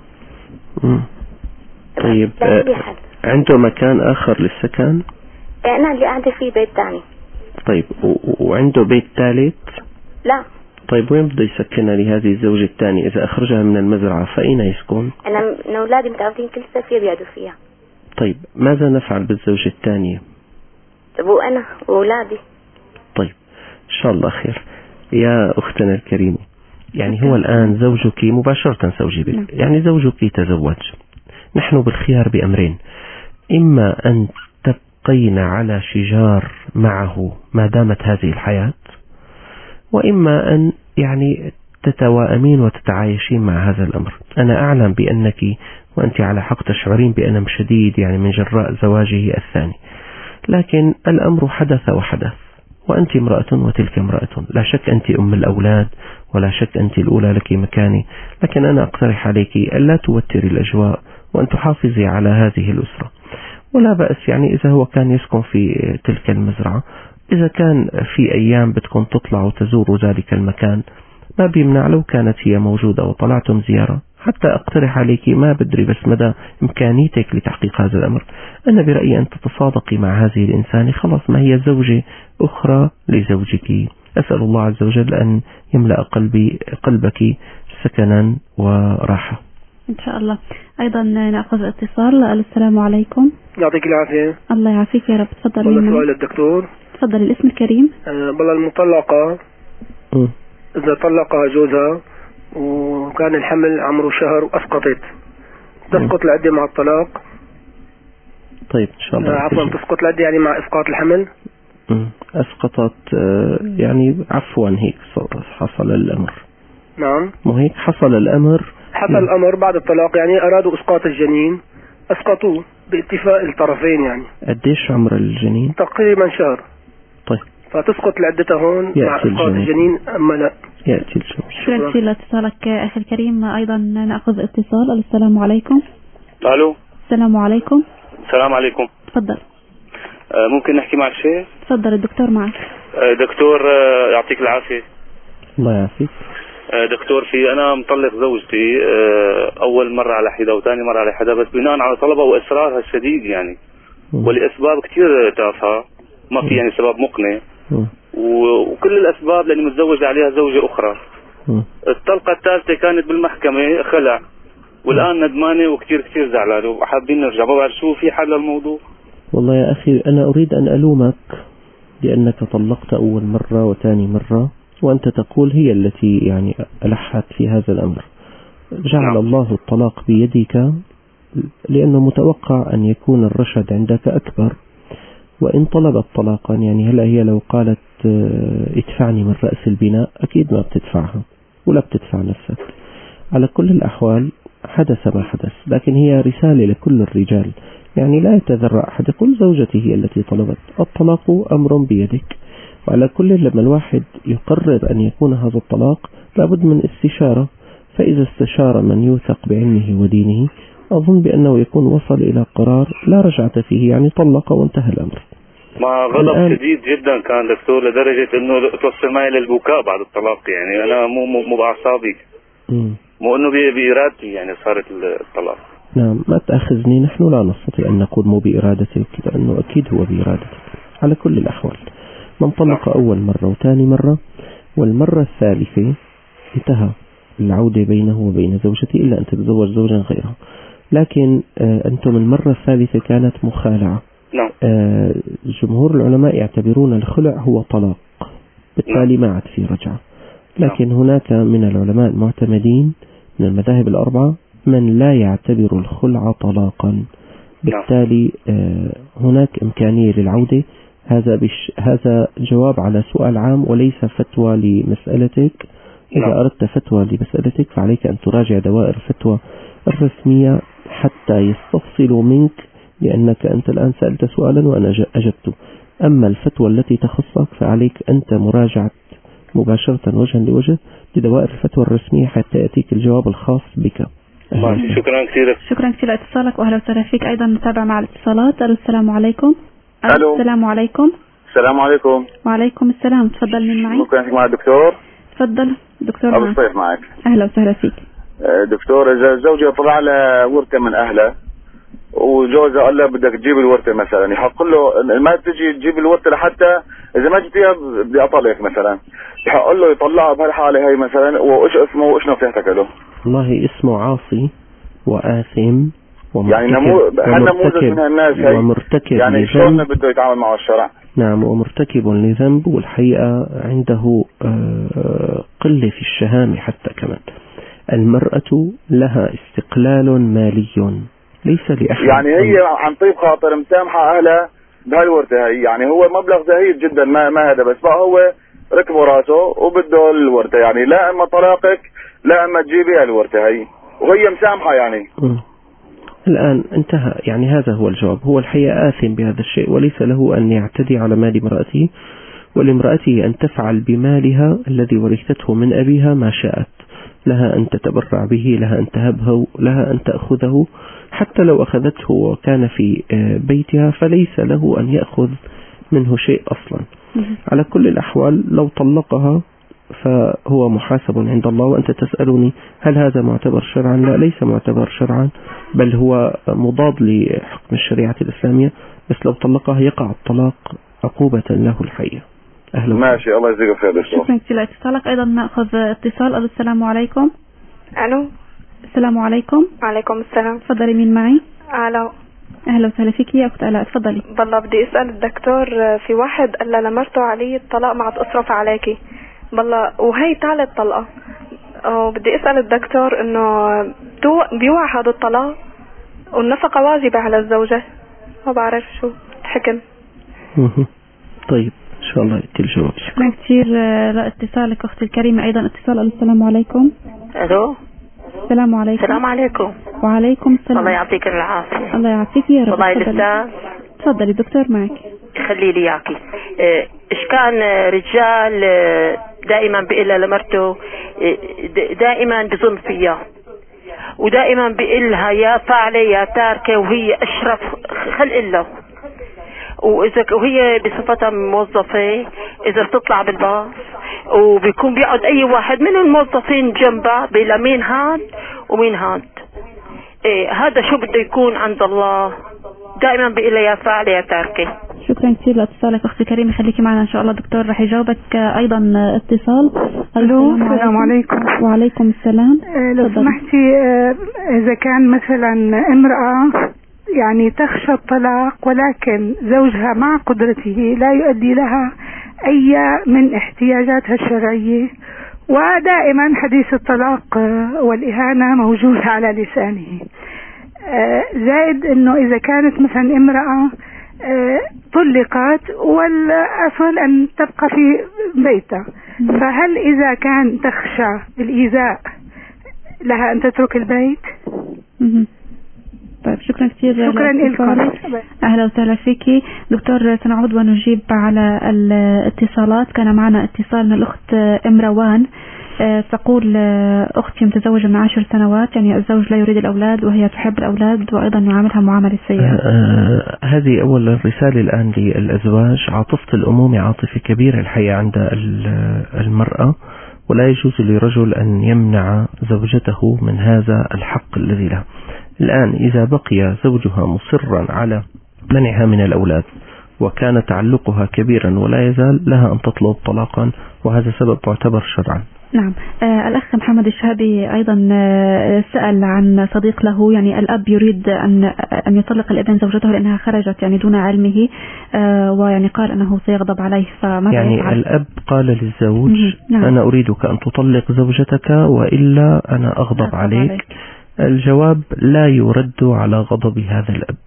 طيب عنده مكان آخر للسكن؟ أنا اللي قاعدة فيه بيت ثاني. طيب وعنده بيت ثالث؟ لا. طيب وين بده يسكنها لهذه الزوجة الثانية إذا أخرجها من المزرعة؟ فأين يسكن؟ أنا من أولادي متعودين كل سفير بيقعدوا فيها. طيب ماذا نفعل بالزوجة الثانية؟ طيب وأنا وأولادي؟ طيب إن شاء الله خير. يا أختنا الكريمة، يعني هو الآن زوجك مباشرة زوجي بك، يعني زوجك تزوج. نحن بالخيار بأمرين: إما أن تبقين على شجار معه ما دامت هذه الحياة، وإما أن يعني تتوائمين وتتعايشين مع هذا الأمر. أنا أعلم بأنك وأنت على حق تشعرين بألم شديد يعني من جراء زواجه الثاني، لكن الأمر حدث وحدث، وأنت امرأة وتلك امرأة. لا شك أنت أم الأولاد، ولا شك أنت الأولى لك مكاني، لكن أنا أقترح عليك ألا توتري الأجواء وأن تحافظي على هذه الأسرة. ولا بأس يعني إذا هو كان يسكن في تلك المزرعة، إذا كان في أيام بدكم تطلعوا تزوروا ذلك المكان ما بيمنع لو كانت هي موجودة وطلعتم زيارة، حتى أقترح عليك ما بدري بس مدى إمكانيتك لتحقيق هذا الأمر. أنا برأيي أن تتصادقي مع هذه الإنسان، خلاص ما هي زوجة أخرى لزوجك. أسأل الله عز وجل أن يملأ قلبك سكنا وراحة إن شاء الله. أيضا نأخذ اتصال. السلام عليكم. يعطيك العافية. الله يعافيك يا رب. تفضل. والله سؤال الدكتور. تفضل. الاسم الكريم. والله المطلقة إذا طلقها جوزها وكان الحمل عمره شهر وأسقطت، تسقط العدة مع الطلاق؟ طيب إن شاء الله. عفوا، تسقط العدة يعني مع إسقاط الحمل؟ أسقطت يعني عفوا هيك حصل الأمر. نعم. مو هيك حصل الأمر؟ حصل الأمر بعد الطلاق، يعني أرادوا إسقاط الجنين، أسقطوه باتفاق الطرفين. يعني قديش عمر الجنين؟ تقريبا شهر. طيب فتسقط العدة هون مع إسقاط الجنين، أما لا يأتي الجنين. شكرا كثير لاتصالك أخي الكريم. أيضا نأخذ اتصال. السلام عليكم. ألو. السلام عليكم. السلام عليكم. تفضل. ممكن نحكي معك شيء؟ تفضل الدكتور معك. دكتور يعطيك العافية. الله يعافيك. دكتور، في أنا مطلق زوجتي أول مرة على حدا وثاني مرة على حدا، بس بناء على طلبها وإصرارها الشديد يعني، ولأسباب كتير تافهة ما في يعني سبب مقنع، وكل الأسباب لأني متزوج عليها زوجة أخرى. الطلقة الثالثة كانت بالمحكمة خلع، والآن ندمانة وكتير كتير زعلانة وحابين نرجع. ما بعرف شو في حل للموضوع. والله يا أخي أنا أريد أن ألومك لأنك طلقت أول مرة وثاني مرة، وأنت تقول هي التي يعني ألحت في هذا الأمر. جعل الله الطلاق بيدك لأنه متوقع أن يكون الرشد عندك أكبر، وإن طلبت طلاقا يعني هلا هي لو قالت ادفعني من رأس البناء، أكيد ما بتدفعها ولا بتدفع نفسك. على كل الأحوال حدث ما حدث، لكن هي رسالة لكل الرجال، يعني لا يتذرع أحد يقول زوجتي هي التي طلبت. الطلاق أمر بيدك، وعلى كل لما الواحد يقرر أن يكون هذا الطلاق لابد من استشارة، فإذا استشار من يوثق بعلمه ودينه أظن بأنه يكون وصل إلى قرار لا رجعة فيه، يعني طلق وانتهى الأمر. مع غضب شديد جدا كان دكتور، لدرجة انه توصل معي للبكاء بعد الطلاق. يعني انا مو باعصابي، مو انه بإرادتي يعني صارت الطلاق. نعم، ما تأخذني، نحن لا نستطيع أن نقول مو بإرادتك، لأنه أكيد هو بإرادتك. على كل الأحوال من طلق أول مرة وثاني مرة والمرة الثالثة انتهى العودة بينه وبين زوجته إلا أن تتزوج زوجا غيرها. لكن أنتم المرة الثالثة كانت مخالعة. نعم. جمهور العلماء يعتبرون الخلع هو طلاق، بالتالي ما عاد في رجعة. لكن هناك من العلماء المعتمدين من المذاهب الأربعة من لا يعتبر الخلع طلاقا، بالتالي هناك إمكانية للعودة. هذا جواب على سؤال عام وليس فتوى لمسألتك. إذا أردت فتوى لمسألتك فعليك أن تراجع دوائر الفتوى الرسمية حتى يستفصلوا منك، لأنك أنت الآن سألت سؤالا وأنا أجبته. أما الفتوى التي تخصك فعليك أنت مراجعة مباشرة وجها لوجه لدوائر الفتوى الرسمية حتى يأتيك الجواب الخاص بك. شكرا كثير. شكرا كثير لاتصالك وأهلا وسهلا فيك. أيضا نتابع مع الاتصالات. السلام عليكم. ألو. السلام عليكم. السلام عليكم. وعليكم السلام. تفضل من معي. ممكن أحكي مع الدكتور؟ تفضل دكتور. أبو الصيف معك. أهلا وسهلا فيك دكتور. إذا زوجي طلع له ورثة من أهله وجوزها قال له بدك تجيب الورثة مثلا، يحق له ما تجي تجيب الورثة لحتى إذا ما جبتيها بدي أطلق مثلا، يحق له يطلعها بهالحالة هاي مثلا، وإيش اسمه وإيش نصيحتك له؟ والله اسمه عاصي وآثم يعني نموذج من الناس هاي، ومرتكب يعني شلون بده يتعامل مع الشرع؟ نعم، ومرتكب لذنب، والحقيقة عنده قلة في الشهامة حتى كمان. المرأة لها استقلال مالي ليس لأحد، يعني هي عن طيب خاطر مسامحة أهلها بهالورثة هي، يعني هو مبلغ زهيد جدا ما هذا، بس بقى هو ركبه راسه وبده الورثة، يعني لا اما طلاقك لا اما تجيبي الورثة هي، وهي مسامحة يعني. الآن انتهى، يعني هذا هو الجواب. هو الحقيقة آثم بهذا الشيء، وليس له أن يعتدي على مال امرأته، ولامرأته أن تفعل بمالها الذي ورثته من أبيها ما شاءت. لها أن تتبرع به، لها أن تهبه، لها أن تأخذه، حتى لو أخذته وكان في بيتها فليس له أن يأخذ منه شيء أصلا. على كل الأحوال لو طلقها فهو محاسب عند الله. وأنت تسألني هل هذا معتبر شرعا؟ لا، ليس معتبر شرعا، بل هو مضاد لحكم الشريعة الإسلامية. بس لو طلقها يقع الطلاق عقوبة له الحقيقة. أهلا. ماشي، الله يجزيك خير. شكرا كثير لاتصالك. أيضا نأخذ اتصال. السلام عليكم. ألو. السلام عليكم. وعليكم السلام. تفضلي مين معي؟ ألو. أهلا وسهلا فيك يا أخت آلاء، تفضلي. والله بدي أسأل الدكتور، في واحد قال لمرته علي الطلاق ما عاد أصرف عليكي، والله وهي ثالث طلقة، وبدي أسأل الدكتور إنه بيوعى هذا الطلاق والنفقة واجبة على الزوجة، ما بعرف شو الحكم. طيب إن شاء الله يأتي الجواب. شكرا كثير لاتصالك أختي الكريمة. أيضا اتصال. السلام عليكم. ألو. السلام عليكم. السلام عليكم. وعليكم السلام. الله يعطيك العافية. الله يعافيك يا رب. والله الأستاذ. تفضلي دكتور معك. خلي لي إياكي. إيش كان رجال دائما بيقول لمرته، دائما بظن فيها، ودائما بيقول لها يا فاعلة يا تاركة، وهي أشرف خلق الله، وهي بصفتها موظفة إذا بتطلع بالباص وبيكون بيقعد أي واحد من الموظفين جنبها بلا مين هاد ومين هاد. هذا شو بده يكون عند الله؟ دائما بيقول لها يا فاعلة يا تاركة. شكرا كثير لاتصالك أختي كريمة، خليكي معنا إن شاء الله. دكتور رح يجاوبك. أيضا اتصال. ألو. السلام عليكم. وعليكم السلام. لو سمحتي، إذا كان مثلا امرأة يعني تخشى الطلاق ولكن زوجها مع قدرته لا يؤدي لها أي من احتياجاتها الشرعية، ودائما حديث الطلاق والإهانة موجود على لسانه، زائد أنه إذا كانت مثلا امرأة طلقت والأصل أن تبقى في بيتها، فهل إذا كان تخشى الإيذاء لها أن تترك البيت؟ طيب شكرا كثير. شكرا لكم. أهلا وسهلا فيك دكتور. سنعود ونجيب على الاتصالات. كان معنا اتصال من الأخت روان، تقول أختي متزوجة من 10 سنوات، يعني الزوج لا يريد الأولاد وهي تحب الأولاد وأيضا يعاملها معاملة سيئة. هذه أول الرسالة الآن للأزواج. عاطفة الأمومة عاطفة كبيرة الحقيقة عند المرأة، ولا يجوز لرجل أن يمنع زوجته من هذا الحق الذي له. الآن إذا بقي زوجها مصرا على منعها من الأولاد وكان تعلقها كبيرا ولا يزال، لها أن تطلب طلاقا، وهذا سبب معتبر شرعا. نعم. الأخ محمد الشهابي أيضا سأل عن صديق له، يعني الأب يريد أن يطلق الابن زوجته لأنها خرجت يعني دون علمه، ويعني قال أنه سيغضب عليه، فماذا يعني يفعل؟ الأب قال للزوج نعم. أنا أريدك أن تطلق زوجتك وإلا أنا أغضب عليك. الجواب لا يرد على غضب هذا الأب،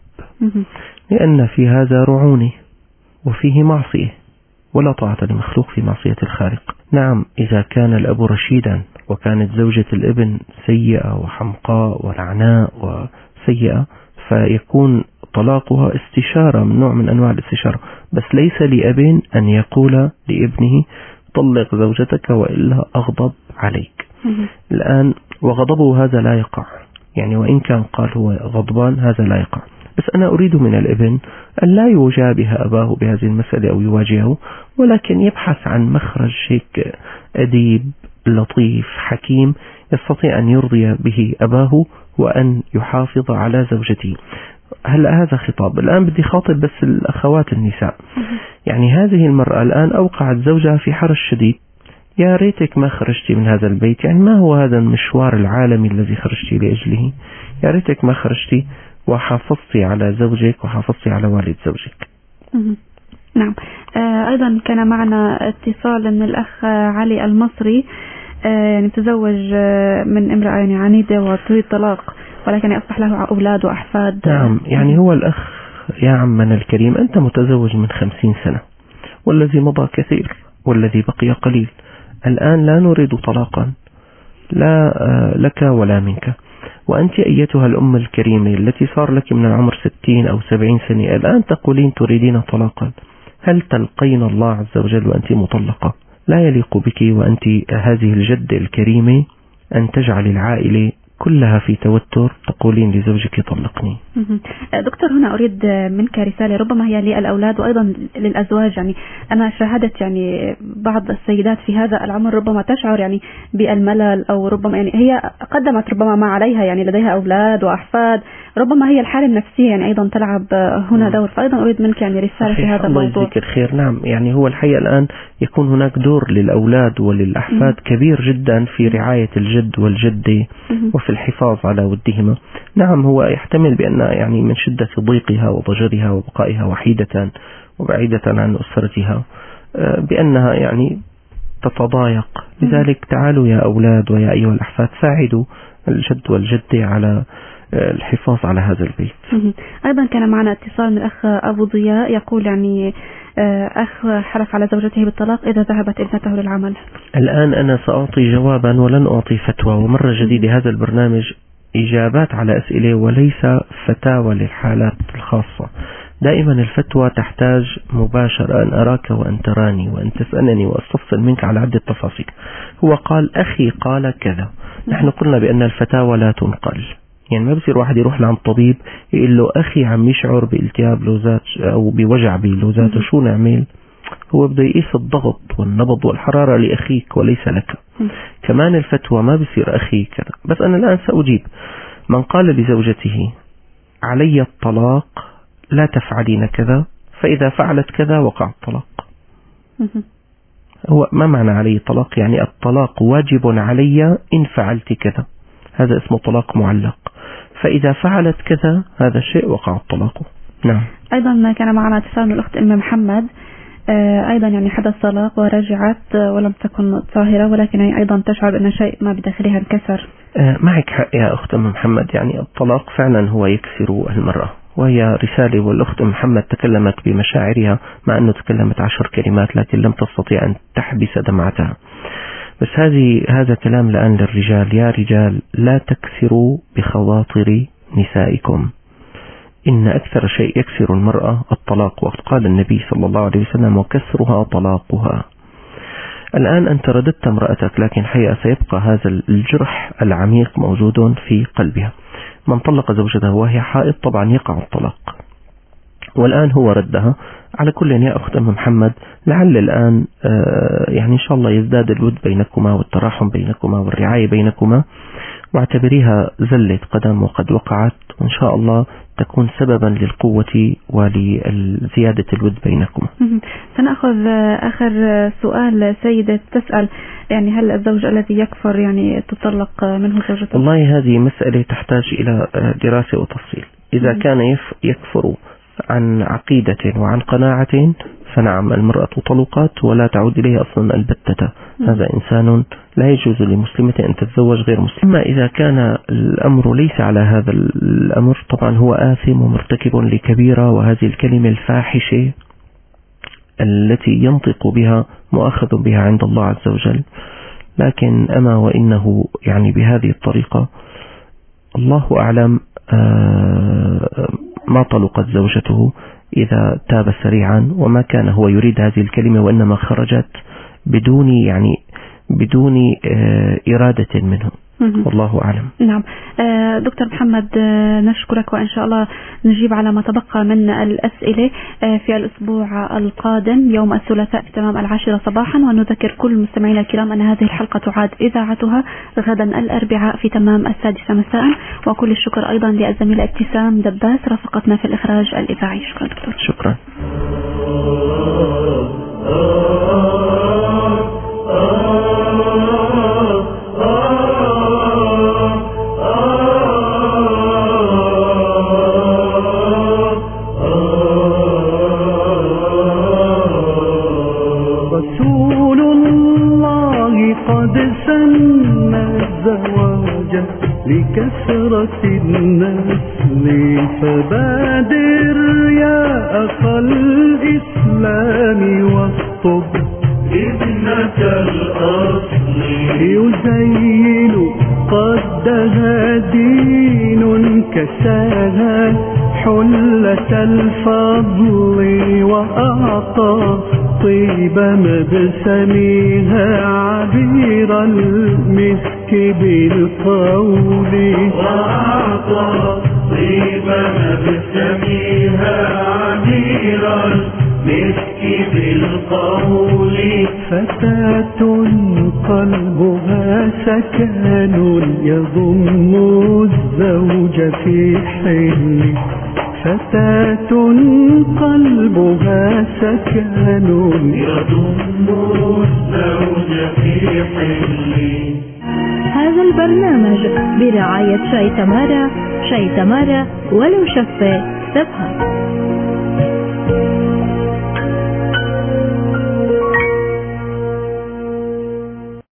لأن في هذا رعونة وفيه معصية، ولا طاعة لمخلوق في معصية الخالق. نعم إذا كان الأب رشيدا وكانت زوجة الابن سيئة وحمقاء ولعناء وسيئة، فيكون طلاقها استشارة، من نوع من أنواع الاستشارة، بس ليس لأب أن يقول لابنه طلق زوجتك وإلا أغضب عليك. الآن وغضبه هذا لا يقع، يعني وإن كان قال هو غضبان هذا لا يقع، بس أنا أريد من الابن أن لا يجابه أباه بهذه المسألة أو يواجهه، ولكن يبحث عن مخرج هيك أديب لطيف حكيم يستطيع أن يرضي به أباه وأن يحافظ على زوجته. هلا هذا خطاب. الآن بدي خاطب بس الأخوات النساء. يعني هذه المرأة الآن أوقعت زوجها في حرج شديد، يا ريتك ما خرجتي من هذا البيت، يعني ما هو هذا المشوار العالمي الذي خرجتي لأجله؟ يا ريتك ما خرجتي وحافظتي على زوجك وحافظتي على والد زوجك. نعم. أيضا كان معنا اتصال من الأخ علي المصري، يعني تزوج من امرأة يعني عنيدة وتريد طلاق، ولكن أصبح له أولاد وأحفاد. نعم. يعني هو الأخ يا عمنا الكريم، أنت متزوج من 50 سنة والذي مضى كثير والذي بقي قليل. الآن لا نريد طلاقا لا لك ولا منك، وأنت أيتها الأم الكريمة التي صار لك من العمر 60 أو 70 سنة الآن تقولين تريدين طلاقا. هل تلقين الله عز وجل وأنت مطلقة؟ لا يليق بك وأنت هذه الجدة الكريمة أن تجعل العائلة كلها في توتر تقولين لزوجك طلقني. دكتور هنا أريد منك رسالة ربما هي للأولاد وأيضا للأزواج. يعني أنا شاهدت يعني بعض السيدات في هذا العمر ربما تشعر يعني بالملل، أو ربما يعني هي قدمت ربما ما عليها، يعني لديها أولاد وأحفاد، ربما هي الحالة النفسية يعني أيضا تلعب هنا دور. فأيضا أريد منك يعني رسالة في هذا الموضوع. الله يجزيك الخير. نعم. يعني هو الحقيقة الآن يكون هناك دور للأولاد وللأحفاد كبير جدا في رعاية الجد والجدة وفي الحفاظ على ودهما. نعم هو يحتمل بأن يعني من شدة ضيقها وضجرها وبقائها وحيدة وبعيدة عن أسرتها بأنها يعني تتضايق. لذلك تعالوا يا أولاد ويا أيها الأحفاد ساعدوا الجد والجدة على الحفاظ على هذا البيت. أيضا كان معنا اتصال من الأخ أبو ضياء يقول يعني أخ حلف على زوجته بالطلاق إذا ذهبت ابنته للعمل. الآن أنا سأعطي جوابا ولن أعطي فتوى، ومرة جديدة هذا البرنامج إجابات على أسئلة وليس فتاوى للحالات الخاصة. دائما الفتوى تحتاج مباشرة، أن أراك وأن تراني وأن تسألني وأستفصل منك على عدة تفاصيل. هو قال أخي قال كذا، نحن قلنا بأن الفتاوى لا تنقل. يعني ما بصير واحد يروح لعند طبيب يقول له أخي عم يشعر بالتهاب لوزات أو بوجع بلوزاته شو نعمل؟ هو بده يقيس الضغط والنبض والحرارة لأخيك وليس لك. كمان الفتوى ما بصير أخي كذا. بس أنا الآن سأجيب. من قال لزوجته علي الطلاق لا تفعلين كذا، فإذا فعلت كذا وقع الطلاق. هو ما معنى علي الطلاق؟ يعني الطلاق واجب علي إن فعلت كذا، هذا اسمه طلاق معلق. فإذا فعلت كذا هذا الشيء وقع الطلاق. نعم. أيضا كان معنا اتصال من الأخت أم محمد، أيضا يعني حدث طلاق ورجعت ولم تكن طاهرة، ولكن يعني أيضا تشعر بأن شيء ما بداخلها انكسر. معك حق يا أخت أم محمد. يعني الطلاق فعلا هو يكسر المرأة، وهي رسالة، والأخت محمد تكلمت بمشاعرها مع أنه تكلمت 10 كلمات لكن لم تستطيع أن تحبس دمعتها. بس هذا كلام الآن للرجال. يا رجال لا تكسروا بخواطر نسائكم، إن أكثر شيء يكسر المرأة الطلاق، وقد قال النبي صلى الله عليه وسلم وكسرها طلاقها. الآن أنت رددت امرأتك، لكن حقيقة سيبقى هذا الجرح العميق موجود في قلبها. من طلق زوجته وهي حائض طبعا يقع الطلاق، والآن هو ردها. على كل يا أخت أم محمد، لعل الآن يعني إن شاء الله يزداد الود بينكما والتراحم بينكما والرعاية بينكما، واعتبريها زلة قدم وقد وقعت، وإن شاء الله تكون سببا للقوة ولزيادة الود بينكما. سنأخذ آخر سؤال. سيدة تسأل يعني هل الزوج الذي يكفر يعني تطلق منه زوجته؟ والله هذه مسألة تحتاج إلى دراسة وتفصيل. إذا كان يكفر عن عقيدة وعن قناعة فنعم المرأة طلقات ولا تعود إليه أصلا البتة. هذا إنسان لا يجوز لمسلمة أن تتزوج غير مسلم. أما إذا كان الأمر ليس على هذا الأمر طبعا هو آثم ومرتكب لكبيرة، وهذه الكلمة الفاحشة التي ينطق بها مؤاخذ بها عند الله عز وجل. لكن أما وإنه يعني بهذه الطريقة الله أعلم ما طلقت زوجته إذا تاب سريعا، وما كان هو يريد هذه الكلمة وإنما خرجت بدون إرادة منه، والله أعلم. نعم دكتور محمد، نشكرك، وإن شاء الله نجيب على ما تبقى من الأسئلة في الأسبوع القادم يوم الثلاثاء في تمام 10 صباحا. ونذكر كل مستمعينا الكرام أن هذه الحلقة تعاد إذاعتها غدا الأربعاء في تمام 6 مساء. وكل الشكر أيضا للزميلة ابتسام دباس رافقتنا في الإخراج الإذاعي. شكرا دكتور. شكرا. رسول الله قد سن الزواج لكثرة النسل، فبادر يا أخا الإسلام واخطب ابنة الأصل، يزين قدها دين كساها حلة الفضل، وأعطى طيب مبسمها عبير المسك بالقول، وأعطى طيب مبسمها عبير المسك بالقول. فتاة قلبها سكن يضم الزوج في حل، فتاة قلبها سكن يضم الزوج في حل. هذا البرنامج برعاية شاي تمارا. شاي تمارا ولو شفة سبها.